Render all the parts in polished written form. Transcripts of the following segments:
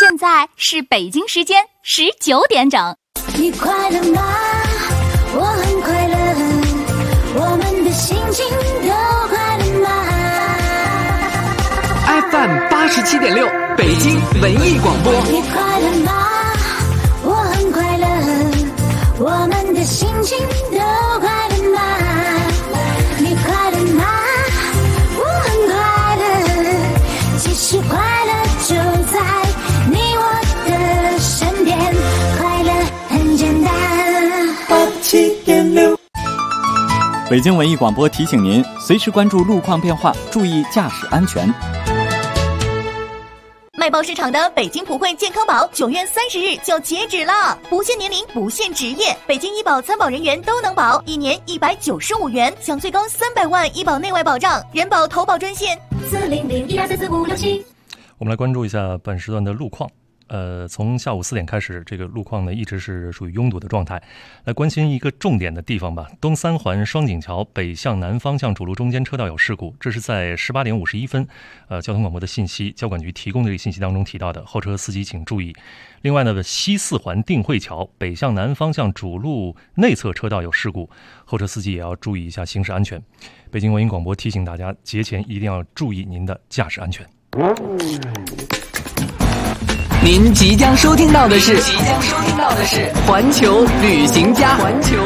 现在是北京时间19点整。 你快乐吗？我很快乐，我们的心情都快乐吗 ？FM 87.6，北京文艺广播。 你快乐吗？我很快乐，我们的心情都快乐吗？你快乐吗？我很快乐，其实快乐就在你我的身边，快乐很简单。87.6， 北京文艺广播提醒您，随时关注路况变化，注意驾驶安全。 卖报市场的北京普惠健康宝9月30日就截止了，不限年龄，不限职业，北京医保参保人员都能保，1年195元，享最高300万医保内外保障。人保投保专线400-1244-567。 我们来关注一下本时段的路况。从下午4点开始，这个路况呢一直是属于拥堵的状态。来关心一个重点的地方吧，东三环双井桥北向南方向主路中间车道有事故，这是在18点51分，交通广播的信息，交管局提供的这个信息当中提到的，后车司机请注意。另外呢，西四环定慧桥北向南方向主路内侧车道有事故，后车司机也要注意一下行驶安全。北京文艺广播提醒大家，节前一定要注意您的驾驶安全。 您即将收听到的是环球旅行家。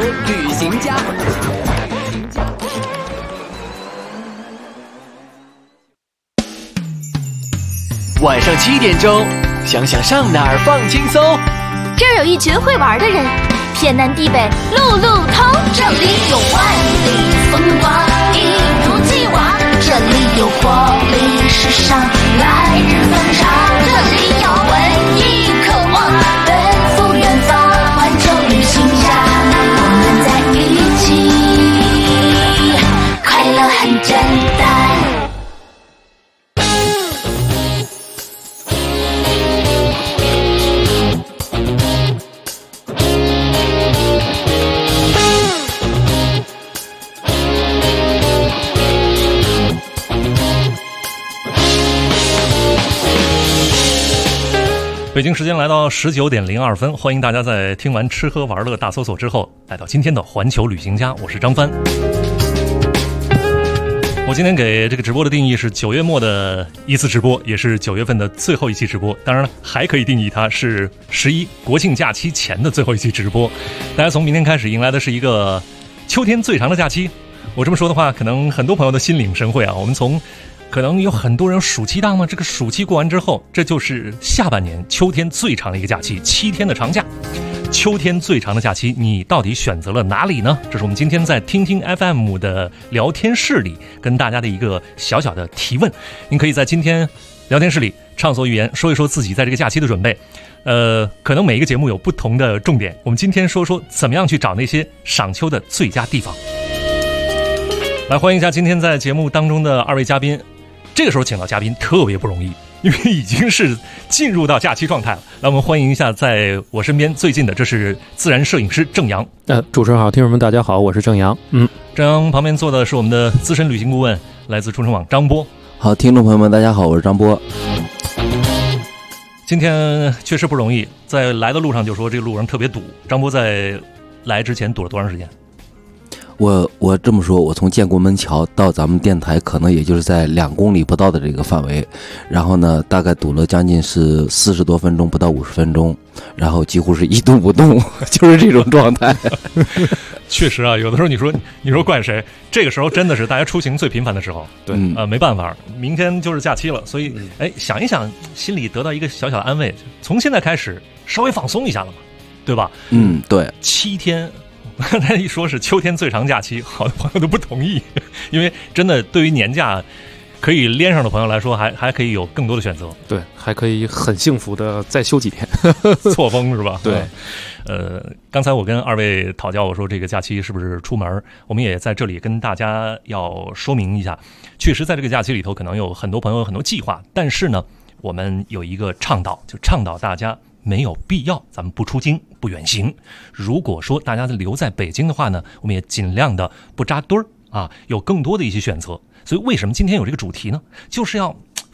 晚上7点钟，想想上哪儿放轻松。 这儿有一群会玩的人，天南地北路路通。这里有万里风光，一如既往。这里有活力时尚，来日方长。这里有文艺渴望，奔赴远方。环球旅行家，我们在一起，快乐很简单。 北京时间来到19点02分，欢迎大家在听完吃喝玩乐大搜索之后，来到今天的环球旅行家，我是张帆。我今天给这个直播的定义是9月末的一次直播，也是9月份的最后一期直播。当然了，还可以定义它是11国庆假期前的最后一期直播。大家从明天开始迎来的是一个秋天最长的假期。我这么说的话，可能很多朋友的心领神会啊。我们从可能有很多人暑期档嘛，这个暑期过完之后，这就是下半年秋天最长的一个假期，7天的长假。秋天最长的假期，你到底选择了哪里呢？这是我们今天在听听 FM 的聊天室里跟大家的一个小小的提问。您可以在今天聊天室里畅所欲言，说一说自己在这个假期的准备。可能每一个节目有不同的重点，我们今天说说怎么样去找那些赏秋的最佳地方。来欢迎一下今天在节目当中的2位嘉宾。这个时候请到嘉宾特别不容易，因为已经是进入到假期状态了。来，我们欢迎一下在我身边最近的，这是自然摄影师郑阳。 主持人好，听众们大家好，我是郑阳。 郑阳旁边坐的是我们的资深旅行顾问，来自出城网张波。 好，听众朋友们大家好，我是张波。 今天确实不容易，在来的路上就说这个路上特别堵。张波在来之前堵了多长时间？ 我这么说，我从建国门桥到咱们电台，可能也就是在2公里不到的这个范围，然后呢，大概堵了将近是40多分钟，不到50分钟，然后几乎是一动不动，就是这种状态。 确实啊，有的时候你说怪谁？这个时候真的是大家出行最频繁的时候。 对， 没办法，明天就是假期了，所以想一想，心里得到一个小小的安慰，从现在开始稍微放松一下了嘛，对吧？ 对 ，7天。刚才一说是秋天最长假期，好多朋友都不同意，因为真的对于年假可以连上的朋友来说，还可以有更多的选择。 对，还可以很幸福的再休几天， 错峰是吧？ 对。 刚才我跟2位讨教，我说这个假期是不是出门？我们也在这里跟大家要说明一下，确实在这个假期里头，可能有很多朋友有很多计划，但是呢，我们有一个倡导，就倡导大家没有必要咱们不出京不远行。如果说大家留在北京的话呢，我们也尽量的不扎堆儿啊，有更多的一些选择。所以为什么今天有这个主题呢？就是要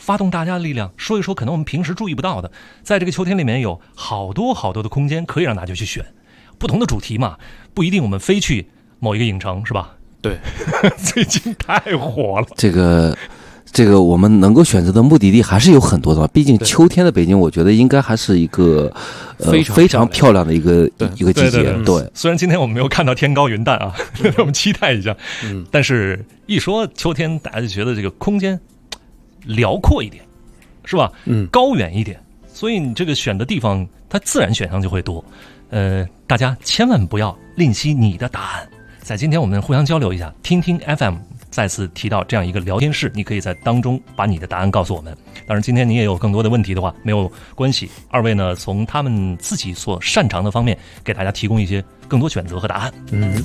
发动大家的力量，说一说可能我们平时注意不到的，在这个秋天里面有好多好多的空间可以让大家去选不同的主题嘛，不一定我们非去某一个影城是吧？ 对， 最近太火了。 这个我们能够选择的目的地还是有很多的，毕竟秋天的北京，我觉得应该还是一个非常漂亮的一个季节。对， 虽然今天我们没有看到天高云淡啊，我们期待一下。但是一说秋天，大家就觉得这个空间辽阔一点，是吧？高远一点，所以你这个选的地方，它自然选项就会多。大家千万不要吝惜你的答案，在今天我们互相交流一下，听听 FM。再次提到这样一个聊天室，你可以在当中把你的答案告诉我们。当然今天你也有更多的问题的话，没有关系，二位呢从他们自己所擅长的方面给大家提供一些更多选择和答案。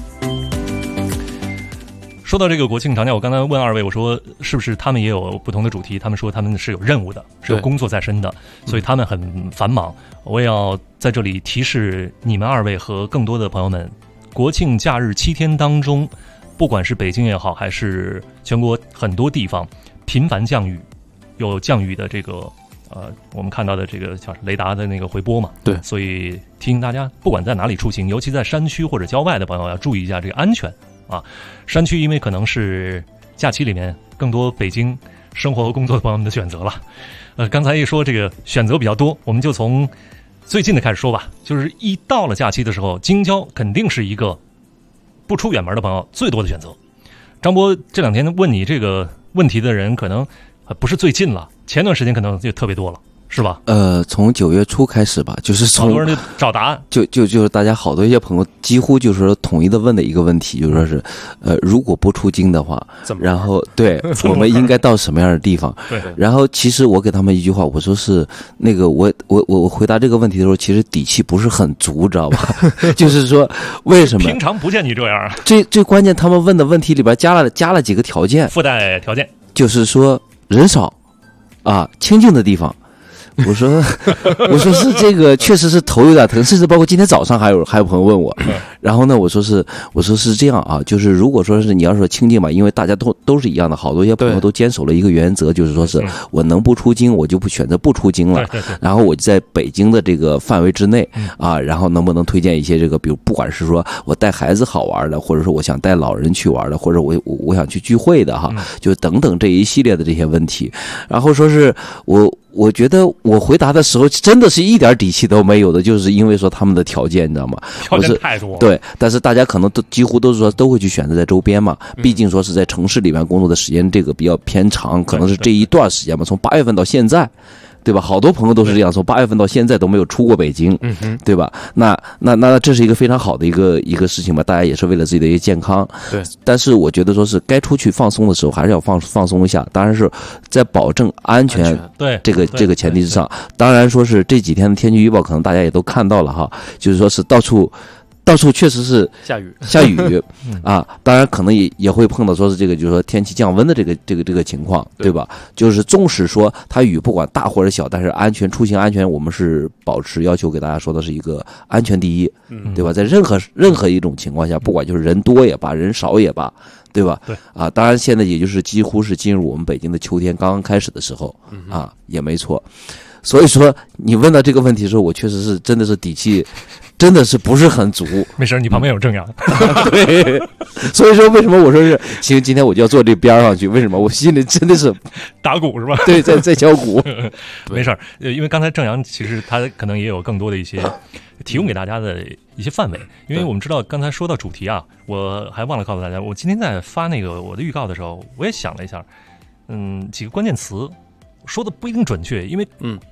说到这个国庆长假，我刚才问二位，我说是不是他们也有不同的主题，他们说他们是有任务的，是有工作在身的，所以他们很繁忙。我也要在这里提示你们二位和更多的朋友们，国庆假日7天当中，不管是北京也好，还是全国很多地方频繁降雨，有降雨的这个我们看到的这个叫雷达的那个回波嘛， 对， 所以提醒大家，不管在哪里出行，尤其在山区或者郊外的朋友要注意一下这个安全啊。山区因为可能是假期里面更多北京生活和工作的朋友们的选择了。刚才一说这个选择比较多，我们就从最近的开始说吧。就是一到了假期的时候，京郊肯定是一个不出远门的朋友最多的选择。张波这2天问你这个问题的人可能不是最近了，前段时间可能就特别多了，是吧？ 从9月初开始吧，就是从好多人就找答案， 就是大家好多一些朋友几乎就是说统一的问的一个问题，就是说是如果不出京的话，然后对我们应该到什么样的地方？ 对。 然后其实我给他们一句话，我说是那个我回答这个问题的时候，其实底气不是很足，知道吧？就是说为什么？ 平常不见你这样啊。 最关键，他们问的问题里边加了几个条件， 附带条件， 就是说人少啊，清静的地方。我说是这个，确实是头有点疼，甚至包括今天早上还有朋友问我，然后呢，我说是这样啊，就是如果说是你要说清静嘛，因为大家都是一样的，好多一些朋友都坚守了一个原则，就是说是我能不出京，我就不选择不出京了，然后我就在北京的这个范围之内啊，然后能不能推荐一些这个，比如不管是说我带孩子好玩的，或者说我想带老人去玩的，或者我想去聚会的哈，就等等这一系列的这些问题，然后说是我觉得我回答的时候真的是一点底气都没有的，就是因为说他们的条件，你知道吗？ 条件太多了。 对，但是大家可能几乎都是说都会去选择在周边嘛，毕竟说是在城市里面工作的时间这个比较偏长，可能是这一段时间嘛，从8月份到现在。对吧？好多朋友都是这样，从8月份到现在都没有出过北京，对吧？那这是一个非常好的一个事情吧？大家也是为了自己的一个健康， 对。 但是我觉得说是该出去放松的时候，还是要放松一下。当然是在保证安全对这个前提之上。当然说是这几天的天气预报，可能大家也都看到了哈，就是说是到处确实是下雨啊，当然可能也会碰到说是这个就是说天气降温的这个情况，对吧？就是纵使说它雨不管大或者小，但是出行安全我们是保持要求给大家说的是一个安全第一，对吧？在任何一种情况下，不管就是人多也罢，人少也罢，对吧？ 对啊，当然现在也就是几乎是进入我们北京的秋天刚刚开始的时候啊，也没错。所以说你问到这个问题的时候，我确实是真的是底气真的是不是很足。 没事，你旁边有正阳。 对，所以说为什么我说是行，今天我就要坐这边上去？为什么？我心里真的是打鼓是吧？ 对，在敲鼓。 没事，因为刚才正阳其实他可能也有更多的一些提供给大家的一些范围，因为我们知道刚才说到主题啊，我还忘了告诉大家，我今天在发那个我的预告的时候，我也想了一下，几个关键词。说的不一定准确，因为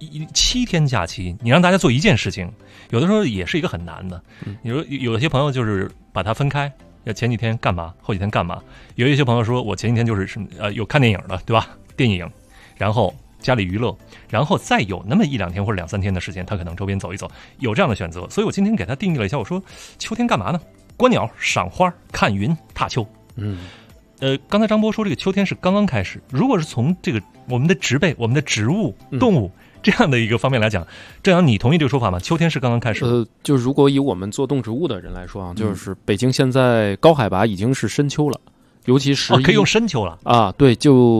7天假期，你让大家做一件事情，有的时候也是一个很难的。你说有些朋友就是把它分开，要前几天干嘛，后几天干嘛。有一些朋友说我前几天就是有看电影的，对吧？电影，然后家里娱乐，然后再有那么1-2天或者2-3天的时间，他可能周边走一走，有这样的选择。所以我今天给他定义了一下，我说秋天干嘛呢？观鸟、赏花、看云、踏秋。刚才张波说这个秋天是刚刚开始，如果是从这个我们的植被、我们的植物、动物这样的一个方面来讲，正阳，你同意这个说法吗？秋天是刚刚开始。 就如果以我们做动植物的人来说啊，就是北京现在高海拔已经是深秋了，尤其是可以用深秋了啊，对，就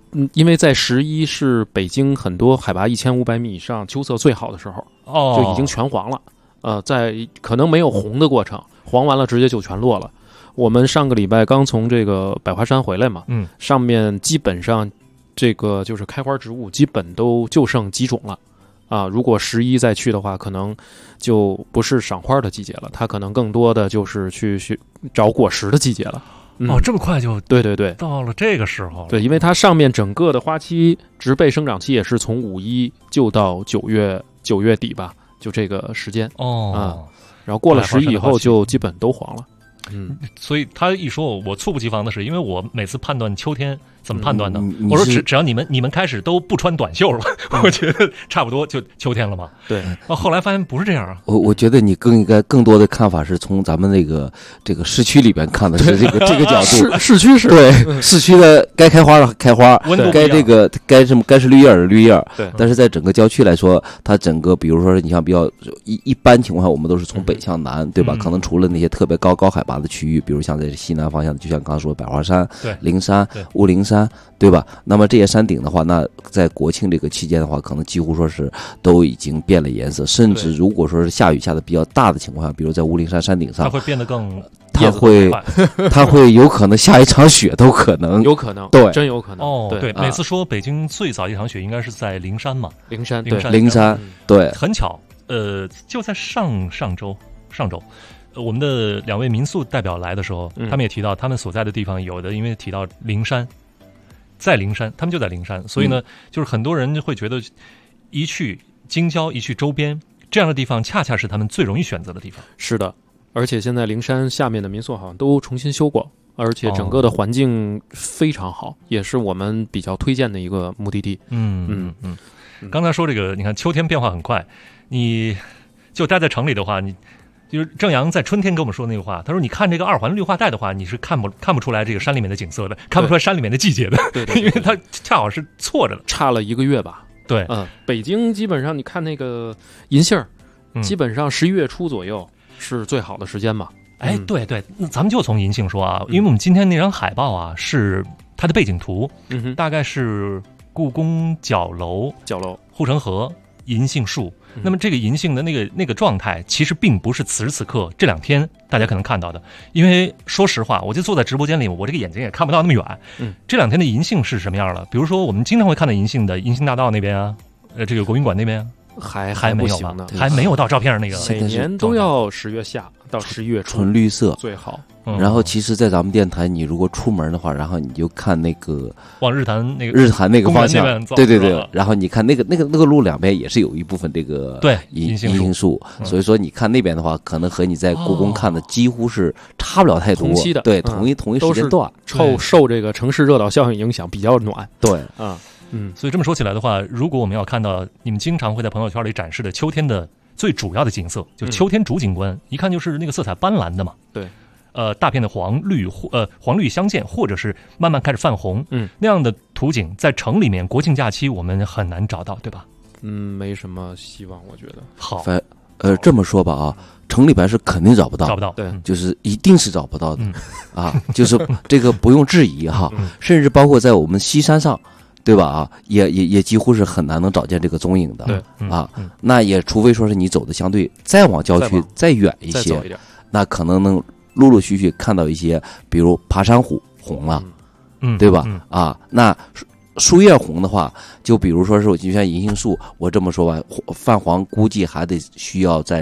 因为在11是北京很多海拔1500米以上秋色最好的时候，就已经全黄了。在可能没有红的过程，黄完了直接就全落了。我们上个礼拜刚从这个百花山回来嘛，上面基本上这个就是开花植物基本都就剩几种了。如果11再去的话，可能就不是赏花的季节了，它可能更多的就是去找果实的季节了。 这么快就对到了这个时候了。 对，因为它上面整个的花期植被生长期也是从5·1就到9月底吧，就这个时间然后过了11以后就基本都黄了。 所以他一说我猝不及防的是，因为我每次判断秋天怎么判断呢？我说只要你们开始都不穿短袖了，我觉得差不多就秋天了嘛。 对， 后来发现不是这样啊。 我觉得你应该更多的看法是从咱们这个市区里边看的是这个角度。 市区是对市区的该开花的开花，该是绿叶的绿叶。 对， 但是在整个郊区来说，它整个比如说你像比较一般情况下，我们都是从北向南，对吧？可能除了那些特别高海拔的区域，比如像在西南方向，就像刚刚说百花山、灵山、雾灵山，对吧？那么这些山顶的话，那在国庆这个期间的话，可能几乎说是都已经变了颜色，甚至如果说是下雨下的比较大的情况下，比如在雾灵山山顶上， 它会变得更， 它会有可能下一场雪都可能， 有可能， 对， 真有可能。 对，每次说北京最早一场雪应该是在灵山嘛， 灵山， 对， 很巧，就在上周。我们的2位民宿代表来的时候，他们也提到他们所在的地方有的因为提到灵山，在灵山，他们就在灵山，所以呢，就是很多人会觉得一去京郊，一去周边这样的地方，恰恰是他们最容易选择的地方。 是的，而且现在灵山下面的民宿好像都重新修过，而且整个的环境非常好，也是我们比较推荐的一个目的地。 刚才说这个，你看秋天变化很快，你就待在城里的话，你就是郑阳在春天跟我们说的那个话，他说你看这个2环绿化带的话，你是看不出来这个山里面的景色的，看不出来山里面的季节的， 对， 因为它恰好是错着的， 差了1个月吧。 对， 北京基本上你看那个银杏基本上11月初左右是最好的时间嘛。 对，那咱们就从银杏说啊，因为我们今天那张海报啊是它的背景图，大概是故宫角楼、护城河、银杏树。那么这个银杏的那个状态，其实并不是此时此刻这2天大家可能看到的，因为说实话，我就坐在直播间里，我这个眼睛也看不到那么远。这2天的银杏是什么样了？比如说我们经常会看到银杏的银杏大道那边啊，这个国宾馆那边还没有吧？还没有到照片上那个。 每年都要10月下到11月初， 纯绿色最好。 然后其实，在咱们电台，你如果出门的话，然后你就看那个往日坛那个方向，对，然后你看那个路两边也是有一部分这个银杏树，所以说你看那边的话，可能和你在故宫看的几乎是差不了太多， 同期的， 对，同一时间段， 受这个城市热岛效应影响比较暖， 对所以这么说起来的话，如果我们要看到你们经常会在朋友圈里展示的秋天的最主要的景色，就秋天主景观，一看就是那个色彩斑斓的嘛， 对。 大片的黄绿相间，或者是慢慢开始泛红，那样的图景在城里面国庆假期我们很难找到，对吧？ 没什么希望，我觉得。 好， 这么说吧啊，城里边是肯定找不到， 对， 就是一定是找不到的就是这个不用质疑哈，甚至包括在我们西山上，对吧啊，也几乎是很难能找见这个踪影的， 对那也除非说是你走的相对再往郊区再远一些，那可能能陆陆续续看到一些，比如爬山虎红了，对吧？那树叶红的话，就比如说是就像银杏树，我这么说吧，泛黄估计还得需要在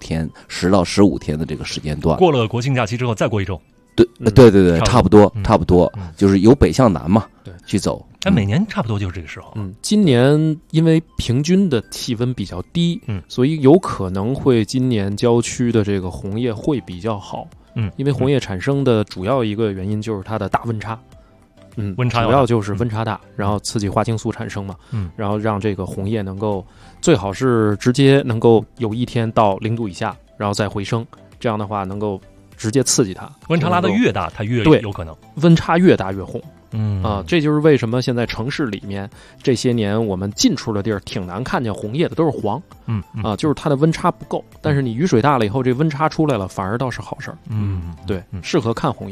10到15天的这个时间段。 过了国庆假期之后，再过1周。 对，差不多，就是由北向南嘛， 对， 去走。 每年差不多就是这个时候。 今年因为平均的气温比较低，所以有可能会今年郊区的这个红叶会比较好。因为红叶产生的主要一个原因就是它的大温差， 温差主要就是温差大，然后刺激花青素产生嘛，然后让这个红叶能够最好是直接能够有一天到0度以下，然后再回升，这样的话能够直接刺激它。 温差拉得越大，它越有可能。 温差越大越红。这就是为什么现在城市里面这些年我们近处的地儿挺难看见红叶的，都是黄。就是它的温差不够，但是你雨水大了以后，这温差出来了，反而倒是好事儿。对，适合看红叶。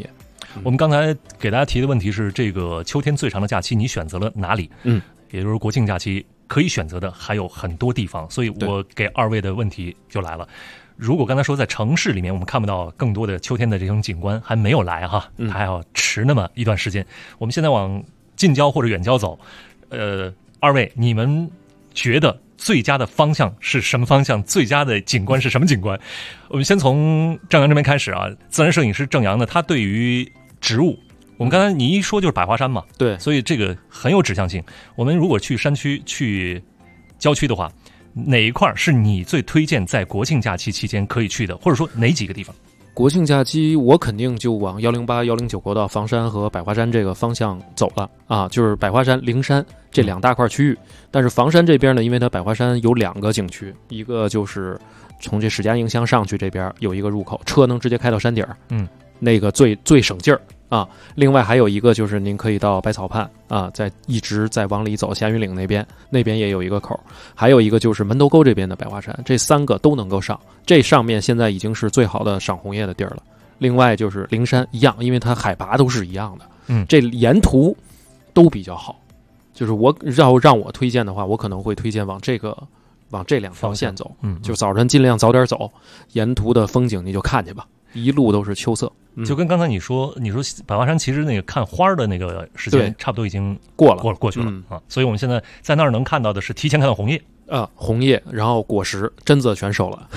我们刚才给大家提的问题是，这个秋天最长的假期你选择了哪里？也就是国庆假期可以选择的还有很多地方，所以我给二位的问题就来了。如果刚才说在城市里面我们看不到更多的秋天的这种景观，还没有来哈，还要迟那么一段时间。我们现在往近郊或者远郊走，二位你们觉得最佳的方向是什么方向？最佳的景观是什么景观？我们先从郑阳这边开始啊。自然摄影师郑阳呢，他对于植物，我们刚才你一说就是百花山嘛， 对， 所以这个很有指向性。我们如果去山区、去郊区的话，哪一块是你最推荐在国庆假期期间可以去的，或者说哪几个地方？ 国庆假期我肯定就往108、109国道房山和百花山这个方向走了啊，就是百花山、灵山这2大块区域。但是房山这边呢，因为它百花山有2个景区，一个就是从这史家营乡上去这边有一个入口，车能直接开到山顶，那个最省劲儿啊。另外还有一个就是您可以到百草畔啊，一直再往里走，霞云岭那边也有一个口，还有一个就是门头沟这边的百花山，这3个都能够上。这上面现在已经是最好的赏红叶的地儿了。另外就是灵山一样，因为它海拔都是一样的，这沿途都比较好。就是我让我推荐的话，我可能会推荐往这2条线走，就早晨尽量早点走，沿途的风景你就看去吧，一路都是秋色。 就跟刚才你说百花山其实那个看花的那个时间差不多已经过去了啊，所以我们现在在那儿能看到的是提前看到红叶红叶，然后果实榛子全熟了。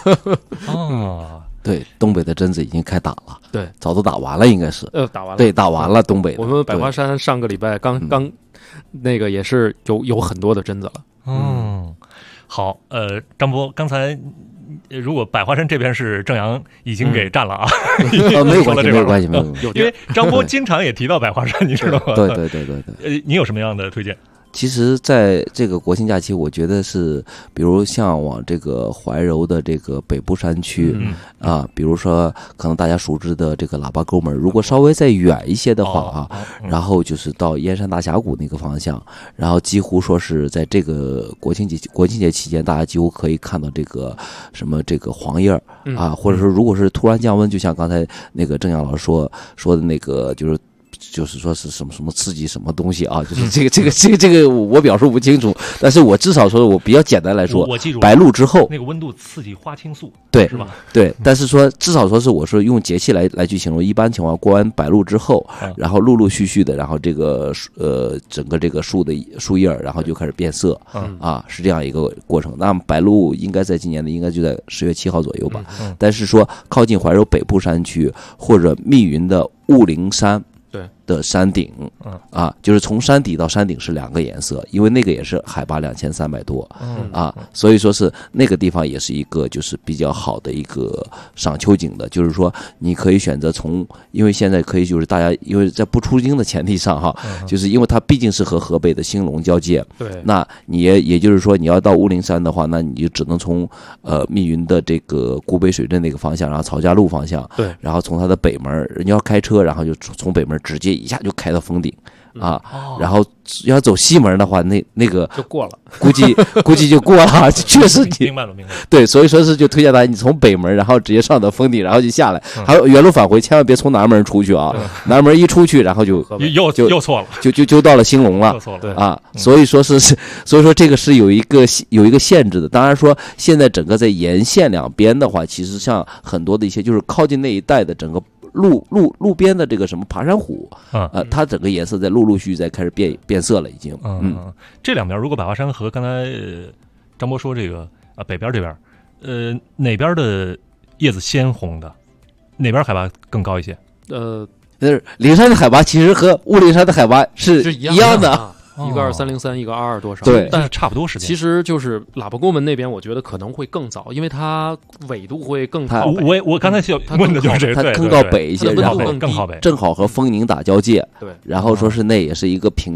对，东北的榛子已经开打了， 对， 早都打完了，应该是打完了， 对，打完了。东北我们百花山上个礼拜刚那个也是有很多的榛子了。 好，张波，刚才如果百花山这边是郑阳已经给占了啊， 没有关系， 因为张波经常也提到百花山，你知道吗？ 对。 你有什么样的推荐？ 其实在这个国庆假期，我觉得是比如像往这个怀柔的这个北部山区比如说可能大家熟知的这个喇叭沟门，如果稍微再远一些的话然后就是到燕山大峡谷那个方向，然后几乎说是在这个国庆节期间，大家几乎可以看到这个什么这个黄叶或者说如果是突然降温，就像刚才那个郑阳老师说的那个就是说是什么刺激什么东西啊？就是这个我表述不清楚，但是我至少说我比较简单来说， 我记住白露之后那个温度刺激花青素， 对是吧？ 对，但是说至少说是我说用节气来去形容，一般情况过完白露之后，然后陆陆续续的，然后这个整个这个树的树叶然后就开始变色是这样一个过程。那么白露应该在今年的应该就在10月7号左右吧，但是说靠近怀柔北部山区或者密云的雾灵山的山顶就是从山底到山顶是2个颜色，因为那个也是海拔2300多所以说是那个地方也是一个就是比较好的一个赏秋景的，就是说你可以选择因为现在可以就是大家因为在不出京的前提上就是因为它毕竟是和河北的兴隆交界， 对， 那你也就是说你要到雾灵山的话，那你就只能从密云的这个古北水镇那个方向，然后曹家路方向， 对， 然后从它的北门，你要开车，然后就从北门直接一下就开到峰顶然后要走西门的话，那个就过了， 估计就过了，确实明白了。 对，所以说是就推荐大家你从北门，然后直接上到峰顶，然后就下来，还有原路返回，千万别从南门出去南门一出去，然后就又错了， 就到了兴隆了，所以说这个是有一个限制的。当然说现在整个在沿线两边的话，其实像很多的一些就是靠近那一带的整个路边的这个什么爬山虎它整个颜色在陆续在开始变色了，已经。 这两边如果百花山和刚才张波说这个北边这边，哪边的叶子鲜红的，哪边海拔更高一些？ 灵山的海拔其实和雾灵山的海拔是一样的。 一个2303，一个22多少？ 对， 但是差不多时间。 其实就是喇叭沟门那边，我觉得可能会更早，因为它纬度会更靠北。我刚才想问的就是这个， 它更靠北一些， 然后更靠北， 正好和丰宁打交界。 对， 然后说是那也是一个屏障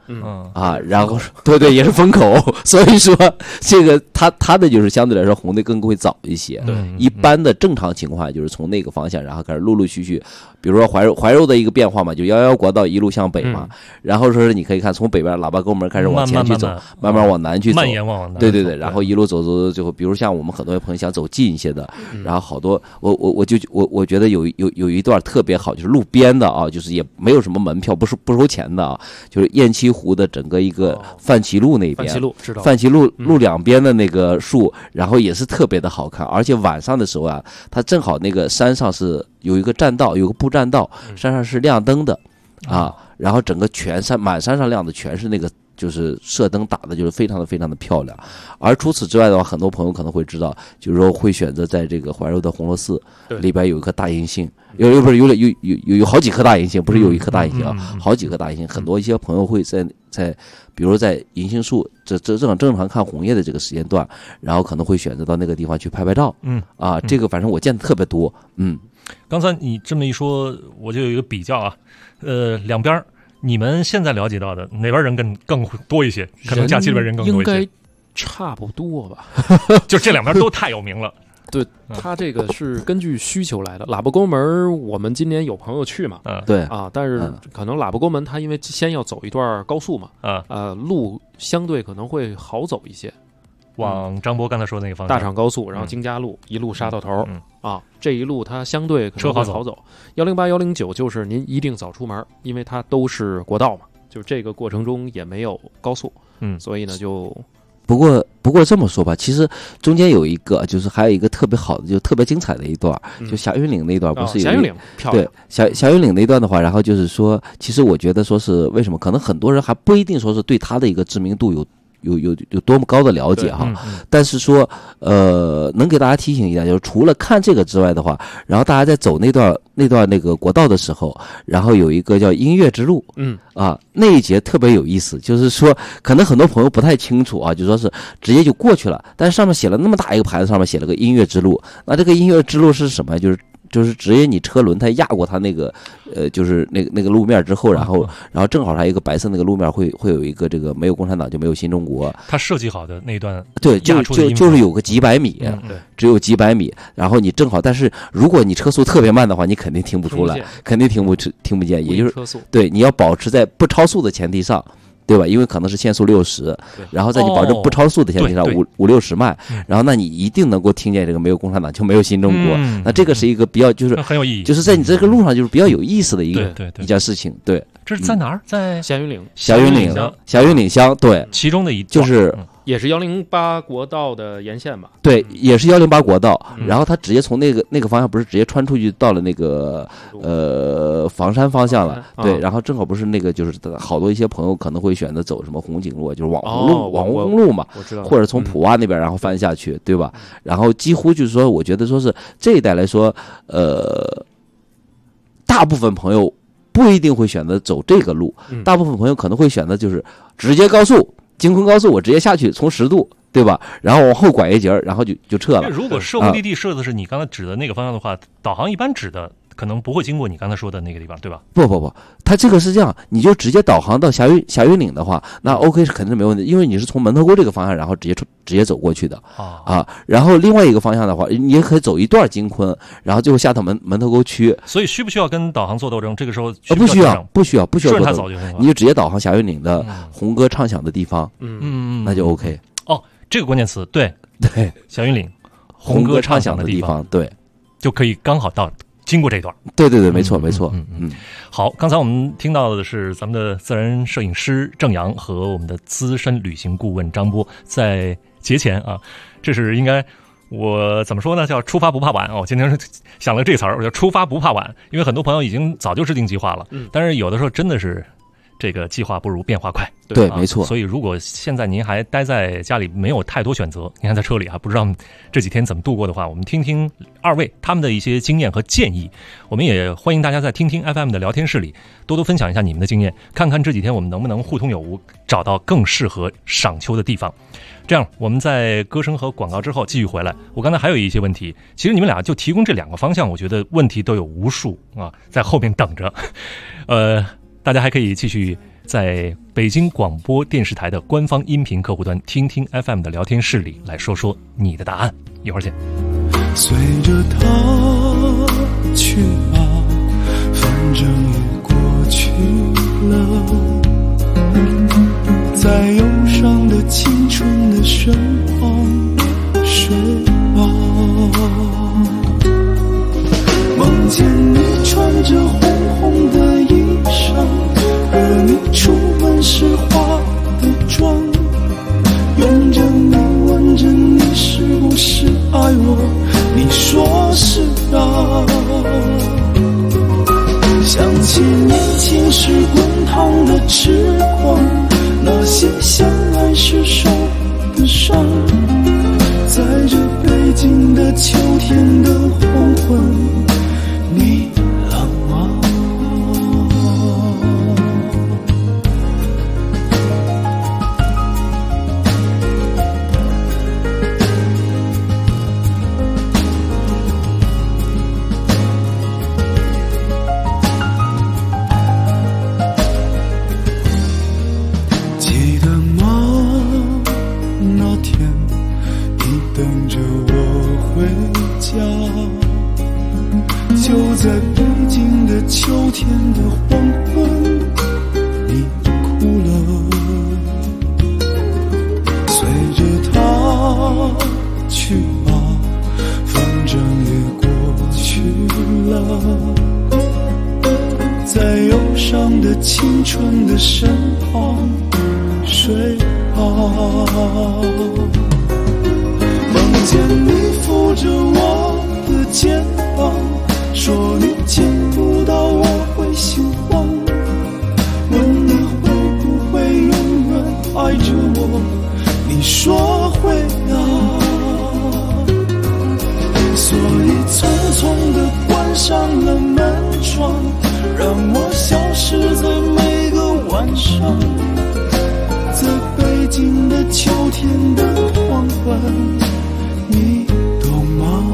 然后对也是风口，所以说这个它的就是相对来说红的更会早一些。 对， 一般的正常情况就是从那个方向，然后开始陆陆续续，比如说怀柔的一个变化嘛，就11国道一路向北嘛，然后说是你可以看从北边喇叭沟门开始往前去走，慢慢往南去走， 蔓延往南。 对，然后一路走，最后比如像我们很多朋友想走近一些的，然后好多我觉得有一段特别好，就是路边的啊，就是也没有什么门票，不收钱的啊，就是雁栖湖的整个一个范岐路那边，范岐路两边的那个树，然后也是特别的好看，而且晚上的时候啊，它正好那个山上是有一个栈道，有个布栈道，山上是亮灯的啊，然后整个全山满山上亮的全是那个就是射灯打的，就是非常的漂亮。而除此之外的话，很多朋友可能会知道，就是说会选择在这个怀柔的红螺寺里边有一颗大银杏，有好几颗大银杏，不是有一颗大银杏啊，好几颗大银杏。很多一些朋友会在比如在银杏树这正常看红叶的这个时间段，然后可能会选择到那个地方去拍照。这个反正我见的特别多。 刚才你这么一说，我就有一个比较啊，两边你们现在了解到的哪边人更多一些？可能假期里边人更多一些， 应该差不多吧。 就这两边都太有名了。 对，他这个是根据需求来的。喇叭沟门，我们今年有朋友去嘛？ 对啊，但是可能喇叭沟门，它因为先要走一段高速嘛，路相对可能会好走一些。 往张波刚才说的那个方向， 大厂高速，然后京嘉路一路杀到头这一路它相对可能会好走。108、109就是您一定早出门，因为它都是国道嘛，就这个过程中也没有高速，所以呢就。 不过这么说吧，其实中间有一个，就是还有一个特别好的，就特别精彩的一段，就霞云岭那段，不是有霞云岭漂亮。 对，霞云岭那段的话，然后就是说，其实我觉得说是为什么，可能很多人还不一定说是对他的一个知名度有多么高的了解哈，但是说能给大家提醒一下，就是除了看这个之外的话，然后大家在走那段那个国道的时候，然后有一个叫音乐之路，那一节特别有意思，就是说可能很多朋友不太清楚啊，就说是直接就过去了，但是上面写了那么大一个牌子，上面写了个音乐之路，那这个音乐之路是什么？就是直接你车轮胎压过它那个就是那个路面之后，然后正好它一个白色那个路面会有一个这个没有共产党就没有新中国， 它设计好的那一段， 对，就是有个几百米，只有几百米，然后你正好，但是如果你车速特别慢的话，你肯定听不出来，肯定听不见，也就是对，你要保持在不超速的前提上。对吧？因为可能是限速60，然后在你保证不超速的前提上，50-60迈，然后那你一定能够听见这个没有共产党就没有新中国。那这个是一个比较就是很有意义， 就是在你这个路上就是比较有意思的一件事情。对， 这是在哪儿？在霞云岭乡，对， 其中的一就是也是108国道的沿线吧？ 对，也是108国道，然后他直接从那个方向不是直接穿出去到了那个房山方向了，对，然后正好不是那个就是好多一些朋友可能会选择走什么红景路，就是网红公路嘛，或者从普洼那边然后翻下去，对吧？然后几乎就是说，我觉得说是这一带来说，大部分朋友不一定会选择走这个路，大部分朋友可能会选择就是直接高速。京昆高速我直接下去，从10度，对吧？然后往后拐一截，然后就撤了。 如果设目的地设的是你刚才指的那个方向的话，导航一般指的可能不会经过你刚才说的那个地方，对吧？ 不，它这个是这样，你就直接导航到霞云岭的话，那 OK 是肯定是没问题，因为你是从门头沟这个方向，然后直接走过去的然后另外一个方向的话，你也可以走一段京昆，然后最后下到门头沟区。 所以需不需要跟导航做斗争？这个时候不需要顺着它走就行了， 你就直接导航霞云岭的红歌唱响的地方，那就 OK。 这个关键词对，霞云岭红歌唱响的地方，对， 就可以刚好到经过这段。 对，没错。 好，刚才我们听到的是咱们的自然摄影师郑阳和我们的资深旅行顾问张波，在节前啊，这是应该我怎么说呢？叫出发不怕晚。我今天想了这个词儿，我叫出发不怕晚，因为很多朋友已经早就制定计划了，但是有的时候真的是这个计划不如变化快。 对，没错。 所以如果现在您还待在家里，没有太多选择，您还在车里还不知道这几天怎么度过的话，我们听听二位他们的一些经验和建议。我们也欢迎大家在听听 FM 的聊天室里多多分享一下你们的经验，看看这几天我们能不能互通有无，找到更适合赏秋的地方。这样我们在歌声和广告之后继续回来。我刚才还有一些问题，其实你们俩就提供这2个方向，我觉得问题都有无数啊，在后面等着。 大家还可以继续在北京广播电视台的官方音频客户端听听 FM 的聊天室里来说说你的答案。一会儿见。 随着它去吧，反正也过去了，在忧伤的青春的身旁睡吧。梦见你穿着红红的衣裳，和你出门时化的妆，拥着你问着你是不是爱我，你说是啊。想起年轻时滚烫的痴狂，那些相爱时受的伤，在这北京的秋天的黄昏，你冷吗？记得吗？那天你等着我回家，就在北京的秋天的黄昏，你哭了。随着它去吧，反正也过去了，在忧伤的青春的身旁睡吧。梦见你扶着我的肩膀，说你见不到我会心慌，问你会不会永远爱着我，你说会啊。所以匆匆地关上了门窗，让我消失在每个晚上，在北京的秋天的黄昏，你懂吗？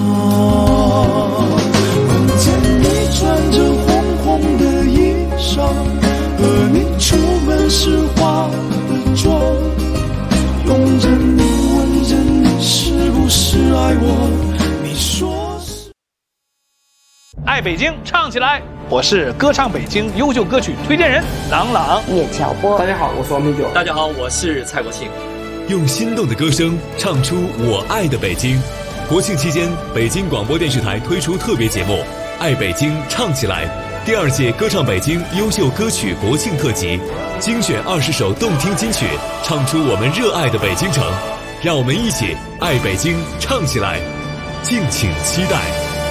梦见你穿着红红的衣裳，和你出门时化的妆，拥着你问着你是不是爱我，你说是。 爱北京，唱起来！我是歌唱北京优秀歌曲推荐人郎朗、 聂乔波。大家好，我是王美九。 大家好，我是蔡国庆。 用心动的歌声唱出我爱的北京。国庆期间，北京广播电视台推出特别节目《爱北京唱起来》第2届歌唱北京优秀歌曲国庆特辑，精选20首动听金曲，唱出我们热爱的北京城。让我们一起爱北京唱起来，敬请期待。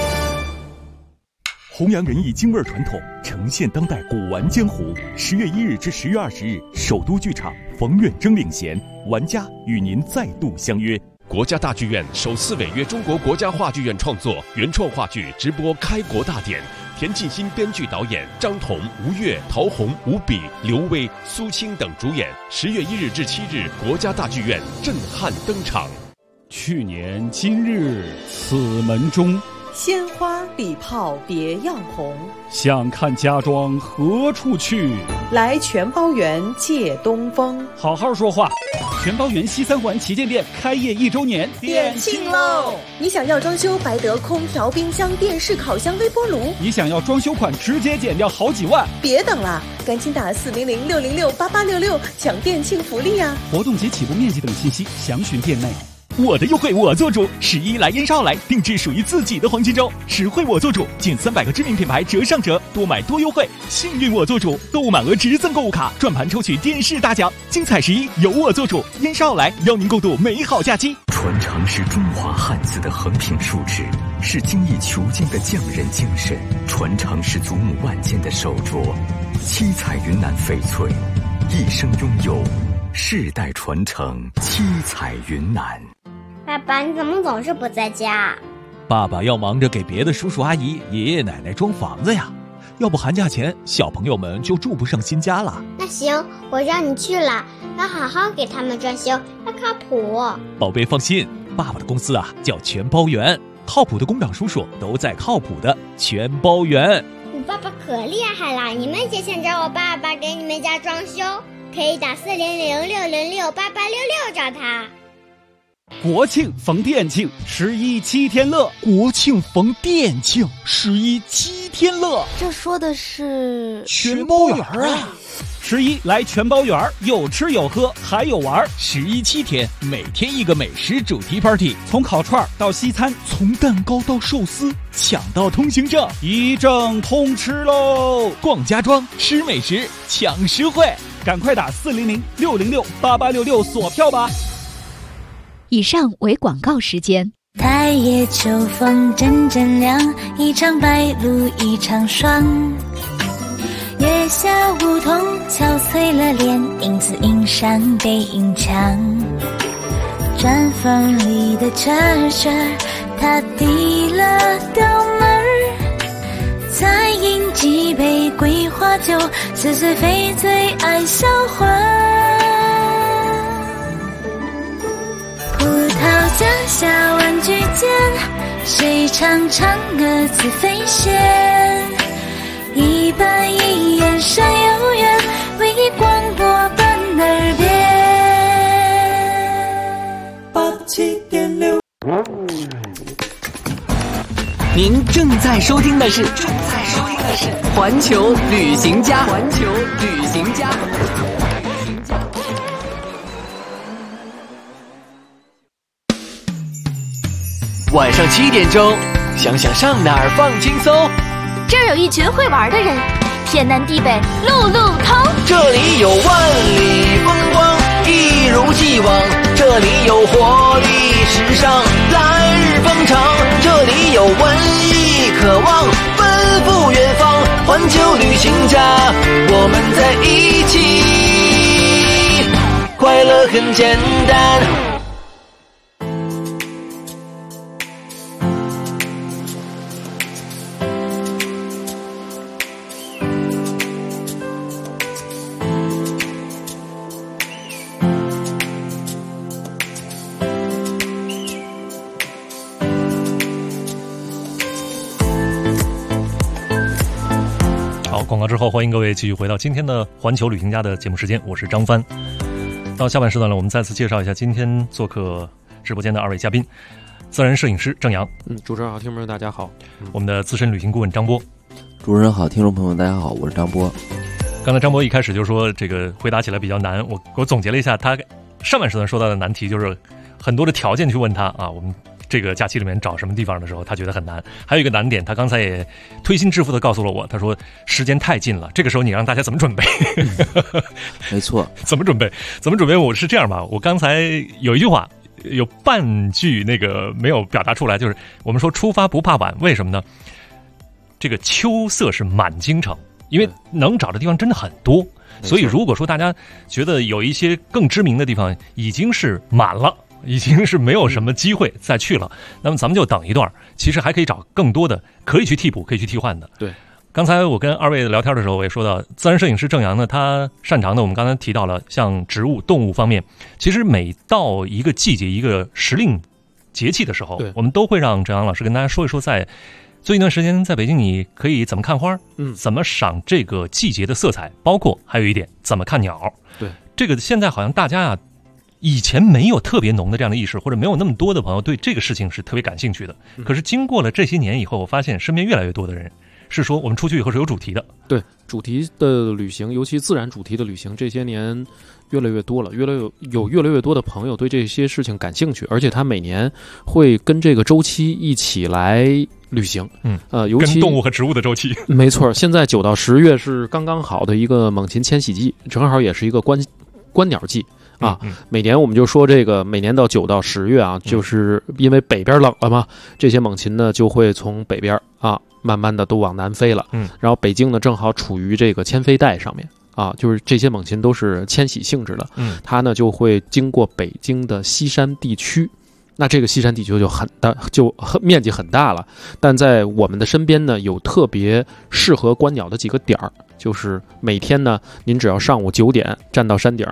弘扬仁义京味传统，呈现当代古玩江湖。10月1日至10月20日，首都剧场，冯远征领衔，玩家与您再度相约。 国家大剧院首次违约中国国家话剧院创作原创话剧直播开国大典，田沁鑫编剧导演，张彤、吴越、陶虹、吴比、刘威、苏青等主演。10月1日至7日，国家大剧院震撼登场。 去年今日此门中， 鲜花礼炮别样红。 想看家庄何处去？ 来全包园借东风。 好好说话。全包园西3环旗舰店开业1周年， 店庆喽！你想要装修白得空调、冰箱、电视、烤箱、微波炉？ 你想要装修款直接减掉好几万？ 别等了，赶紧打400-606-8866抢店庆福利呀！ 活动及起步面积等信息详询店内。我的优惠我做主，11来燕少来定制属于自己的黄金周，实惠我做主，近300个知名品牌折上折，多买多优惠，幸运我做主，购物满额直赠购物卡，转盘抽取电视大奖，精彩11由我做主，燕少来邀您共度美好假期。 传承是中华汉字的横平竖直，是精益求精的匠人精神，传承是祖母万件的手镯，七彩云南翡翠，一生拥有，世代传承，七彩云南。 爸爸，你怎么总是不在家？ 爸爸要忙着给别的叔叔阿姨、爷爷奶奶装房子呀，要不寒假前小朋友们就住不上新家了。 那行，我让你去了，要好好给他们装修，要靠谱。 宝贝放心，爸爸的公司叫全包园，靠谱的工长叔叔都在靠谱的全包园。 你爸爸可厉害了，你们也想找我爸爸给你们家装修，可以打400-606-8866找他。 国庆逢店庆，11七天乐。国庆逢店庆，11七天乐。 这说的是全包圆啊！11来全包圆，有吃有喝还有玩。11七天，每天一个美食主题 party， 从烤串到西餐，从蛋糕到寿司，抢到通行证，一证通吃喽！逛家装，吃美食，抢实惠，赶快打400-606-8866锁票吧。 以上为广告时间。 太夜秋风阵阵凉，一场白露一场霜。月下梧桐憔悴了脸，影子映上背影墙。砖房里的车车，他递了刀门儿，再饮几杯桂花酒，似是非醉爱销魂。葡萄架下玩具间，谁唱唱歌自飞仙？一板一眼闪悠远，为广播般耳边。87.6。 您正在收听的是环球旅行家。晚上7点钟，想想上哪儿放轻松。 这儿有一群会玩的人，天南地北路路通。 这里有万里风光，一如既往。这里有活力时尚，来日方长。这里有文艺渴望，奔赴远方。环球旅行家，我们在一起，快乐很简单。 广告之后，欢迎各位继续回到今天的环球旅行家的节目时间，我是张帆。到下半时段了，我们再次介绍一下今天做客直播间的2位嘉宾：自然摄影师郑阳， 主持人好，听众朋友大家好； 我们的资深旅行顾问张波， 主持人好，听众朋友大家好，我是张波。 刚才张波一开始就说这个回答起来比较难，我总结了一下，他上半时段说到的难题就是很多的条件去问他啊，我们这个假期里面找什么地方的时候，他觉得很难。还有一个难点，他刚才也推心置腹的告诉了我，他说时间太近了，这个时候你让大家怎么准备？ 没错， 怎么准备？我是这样吧，我刚才有一句话，有半句那个没有表达出来，就是我们说出发不怕晚，为什么呢？这个秋色是满京城，因为能找的地方真的很多，所以如果说大家觉得有一些更知名的地方已经是满了，已经是没有什么机会再去了，那么咱们就等一段，其实还可以找更多的可以去替补可以去替换的。 对， 刚才我跟2位聊天的时候，我也说到自然摄影师郑阳呢，他擅长的我们刚才提到了像植物动物方面，其实每到一个季节一个时令节气的时候，我们都会让郑阳老师跟大家说一说，在最近一段时间在北京你可以怎么看花，怎么赏这个季节的色彩，包括还有一点怎么看鸟。 对， 这个现在好像大家啊以前没有特别浓的这样的意识，或者没有那么多的朋友对这个事情是特别感兴趣的。可是经过了这些年以后，我发现身边越来越多的人是说我们出去以后是有主题的。 对，主题的旅行，尤其自然主题的旅行，这些年越来越多了，越来越多的朋友对这些事情感兴趣，而且他每年会跟这个周期一起来旅行。尤其跟动物和植物的周期。 没错，现在9到10月是刚刚好的一个猛禽迁徙季，正好也是一个观鸟季。每年我们就说这个，每年到9到10月啊，就是因为北边冷了嘛，这些猛禽呢就会从北边啊，慢慢的都往南飞了。然后北京呢正好处于这个迁飞带上面啊，就是这些猛禽都是迁徙性质的。它呢就会经过北京的西山地区，那这个西山地区就很大，就面积很大了。但在我们的身边呢，有特别适合观鸟的几个点儿，就是每天呢，您只要上午9点站到山顶，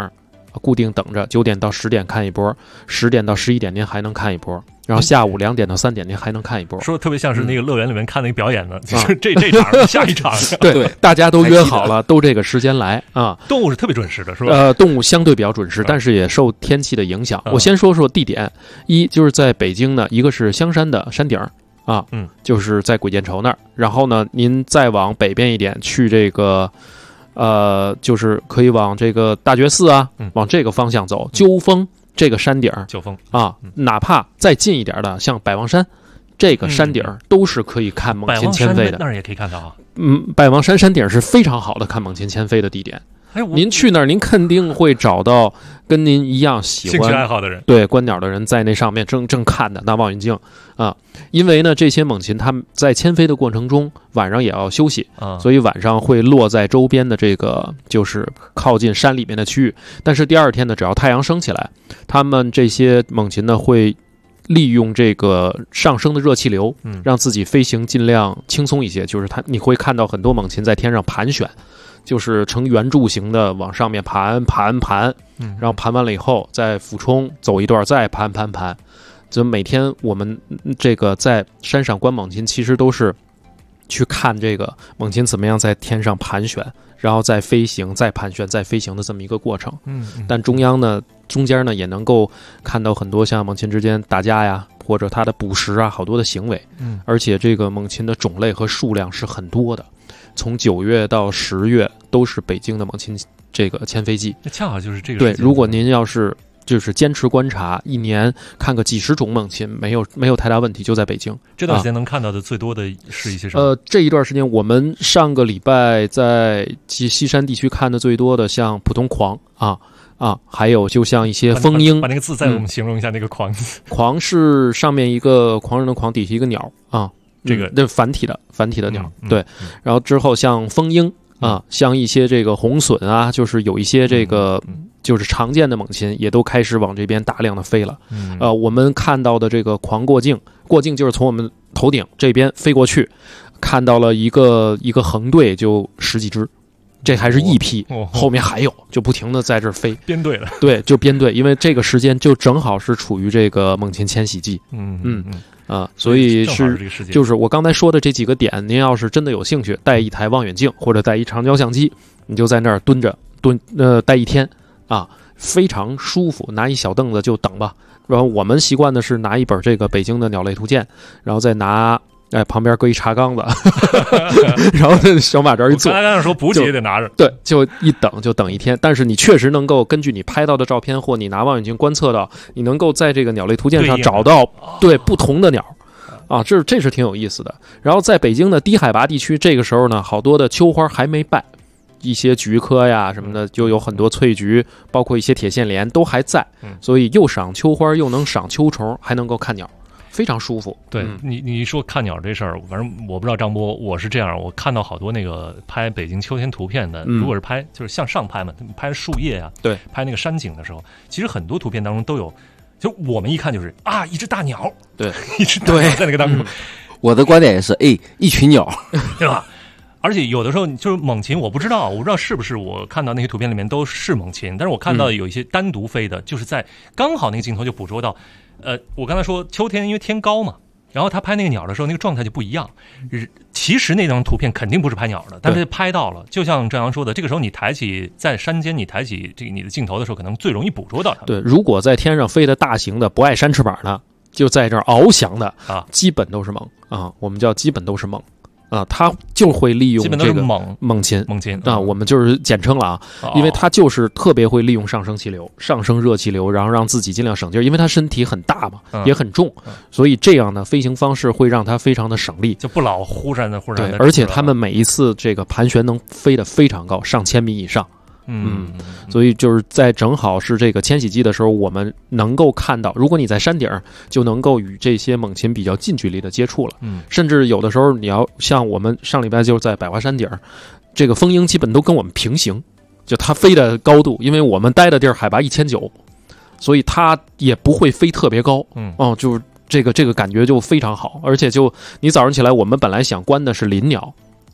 固定等着，9点到10点看一波，10点到11点您还能看一波，然后下午2点到3点您还能看一波。 说的特别像是那个乐园里面看那个表演的，就是这场下一场。 对，大家都约好了，都这个时间来啊。 动物是特别准时的，是吧？ 动物相对比较准时，但是也受天气的影响。我先说说地点，就是在北京呢，一个是香山的山顶啊，就是在鬼见愁那儿。然后呢，您再往北边一点，去这个就是可以往这个大觉寺啊，往这个方向走，鸠峰这个山顶， 鸠峰啊，哪怕再近一点的，像百望山。这个山顶都是可以看猛禽迁飞的， 那儿也可以看到啊。 百望山山顶是非常好的看猛禽迁飞的地点。您去那儿，您肯定会找到跟您一样喜欢兴趣爱好的人， 对观鸟的人在那上面正看的拿望远镜啊。因为呢，这些猛禽它们在迁飞的过程中，晚上也要休息所以晚上会落在周边的这个就是靠近山里面的区域。但是第二天呢，只要太阳升起来，它们这些猛禽呢会利用这个上升的热气流，让自己飞行尽量轻松一些。就是你会看到很多猛禽在天上盘旋，就是呈圆柱形的往上面盘，然后盘完了以后再俯冲走一段，再盘。就每天我们这个在山上观猛禽，其实都是去看这个猛禽怎么样在天上盘旋，然后再飞行，再盘旋，再飞行的这么一个过程。但中间呢也能够看到很多像猛禽之间打架呀，或者它的捕食啊，好多的行为。而且这个猛禽的种类和数量是很多的，从9月到10月都是北京的猛禽这个迁飞季。 那恰好就是这个对，如果您要是就是坚持观察，一年看个几十种猛禽，没有太大问题，就在北京。 这段时间能看到的最多的是一些什么？ 这一段时间我们上个礼拜在西山地区看的最多的，像普通狂还有就像一些蜂鹰。 把那个字再给我们形容一下，那个狂字。 狂是上面一个狂人的狂，底下一个鸟啊， 这个那繁体的鸟。对，然后之后像蜂鹰像一些这个红隼啊，就是有一些这个就是常见的猛禽也都开始往这边大量的飞了。我们看到的这个狂过境就是从我们头顶这边飞过去，看到了一个横队就10几只。这还是一批，后面还有，就不停的在这儿飞， 编队了。 对，就编队，因为这个时间就正好是处于这个猛禽迁徙季。所以就是我刚才说的这几个点，您要是真的有兴趣，带一台望远镜或者带一长焦相机，你就在那儿待一天非常舒服，拿一小凳子就等吧。然后我们习惯的是拿一本这个北京的鸟类图鉴，然后再拿。旁边搁一茶缸子，然后那小马扎一坐。 刚才说补给也得拿着， 对，就等一天。但是你确实能够根据你拍到的照片或你拿望远镜观测到，你能够在这个鸟类图鉴上找到不同的鸟这是挺有意思的。然后在北京的低海拔地区，这个时候呢，好多的秋花还没败，一些菊科呀什么的，就有很多翠菊，包括一些铁线莲都还在，所以又赏秋花又能赏秋虫，还能够看鸟。非常舒服。 对你说看鸟这事儿，反正我不知道张波，我是这样，我看到好多那个拍北京秋天图片的，如果是拍就是向上拍嘛，拍树叶啊， 对， 拍那个山景的时候，其实很多图片当中都有，就我们一看就是一只大鸟， 对， 一只大鸟在那个当中。 我的观点也是，一群鸟， 对吧？而且有的时候就是猛禽，我不知道是不是我看到那些图片里面都是猛禽，但是我看到有一些单独飞的，就是在刚好那个镜头就捕捉到。我刚才说秋天因为天高嘛，然后他拍那个鸟的时候，那个状态就不一样。其实那张图片肯定不是拍鸟的，但是拍到了。就像郑阳说的，这个时候你抬起在山间，你抬起这个你的镜头的时候，可能最容易捕捉到它。 对，如果在天上飞的大型的不爱扇翅膀的，就在这儿翱翔的基本都是猛我们叫基本都是猛。它就会利用这个猛禽我们就是简称了因为它就是特别会利用上升热气流，然后让自己尽量省劲儿，因为它身体很大嘛，也很重，所以这样的飞行方式会让它非常的省力， 就不老忽闪的。 对，而且它们每一次这个盘旋能飞得非常高，上千米以上。所以就是在正好是这个迁徙季的时候，我们能够看到，如果你在山顶，就能够与这些猛禽比较近距离的接触了。甚至有的时候你要像我们上礼拜就是在百花山顶，这个蜂鹰基本都跟我们平行，就它飞的高度，因为我们待的地儿海拔1900，所以它也不会飞特别高。就是这个感觉就非常好。而且就你早上起来，我们本来想观的是林鸟。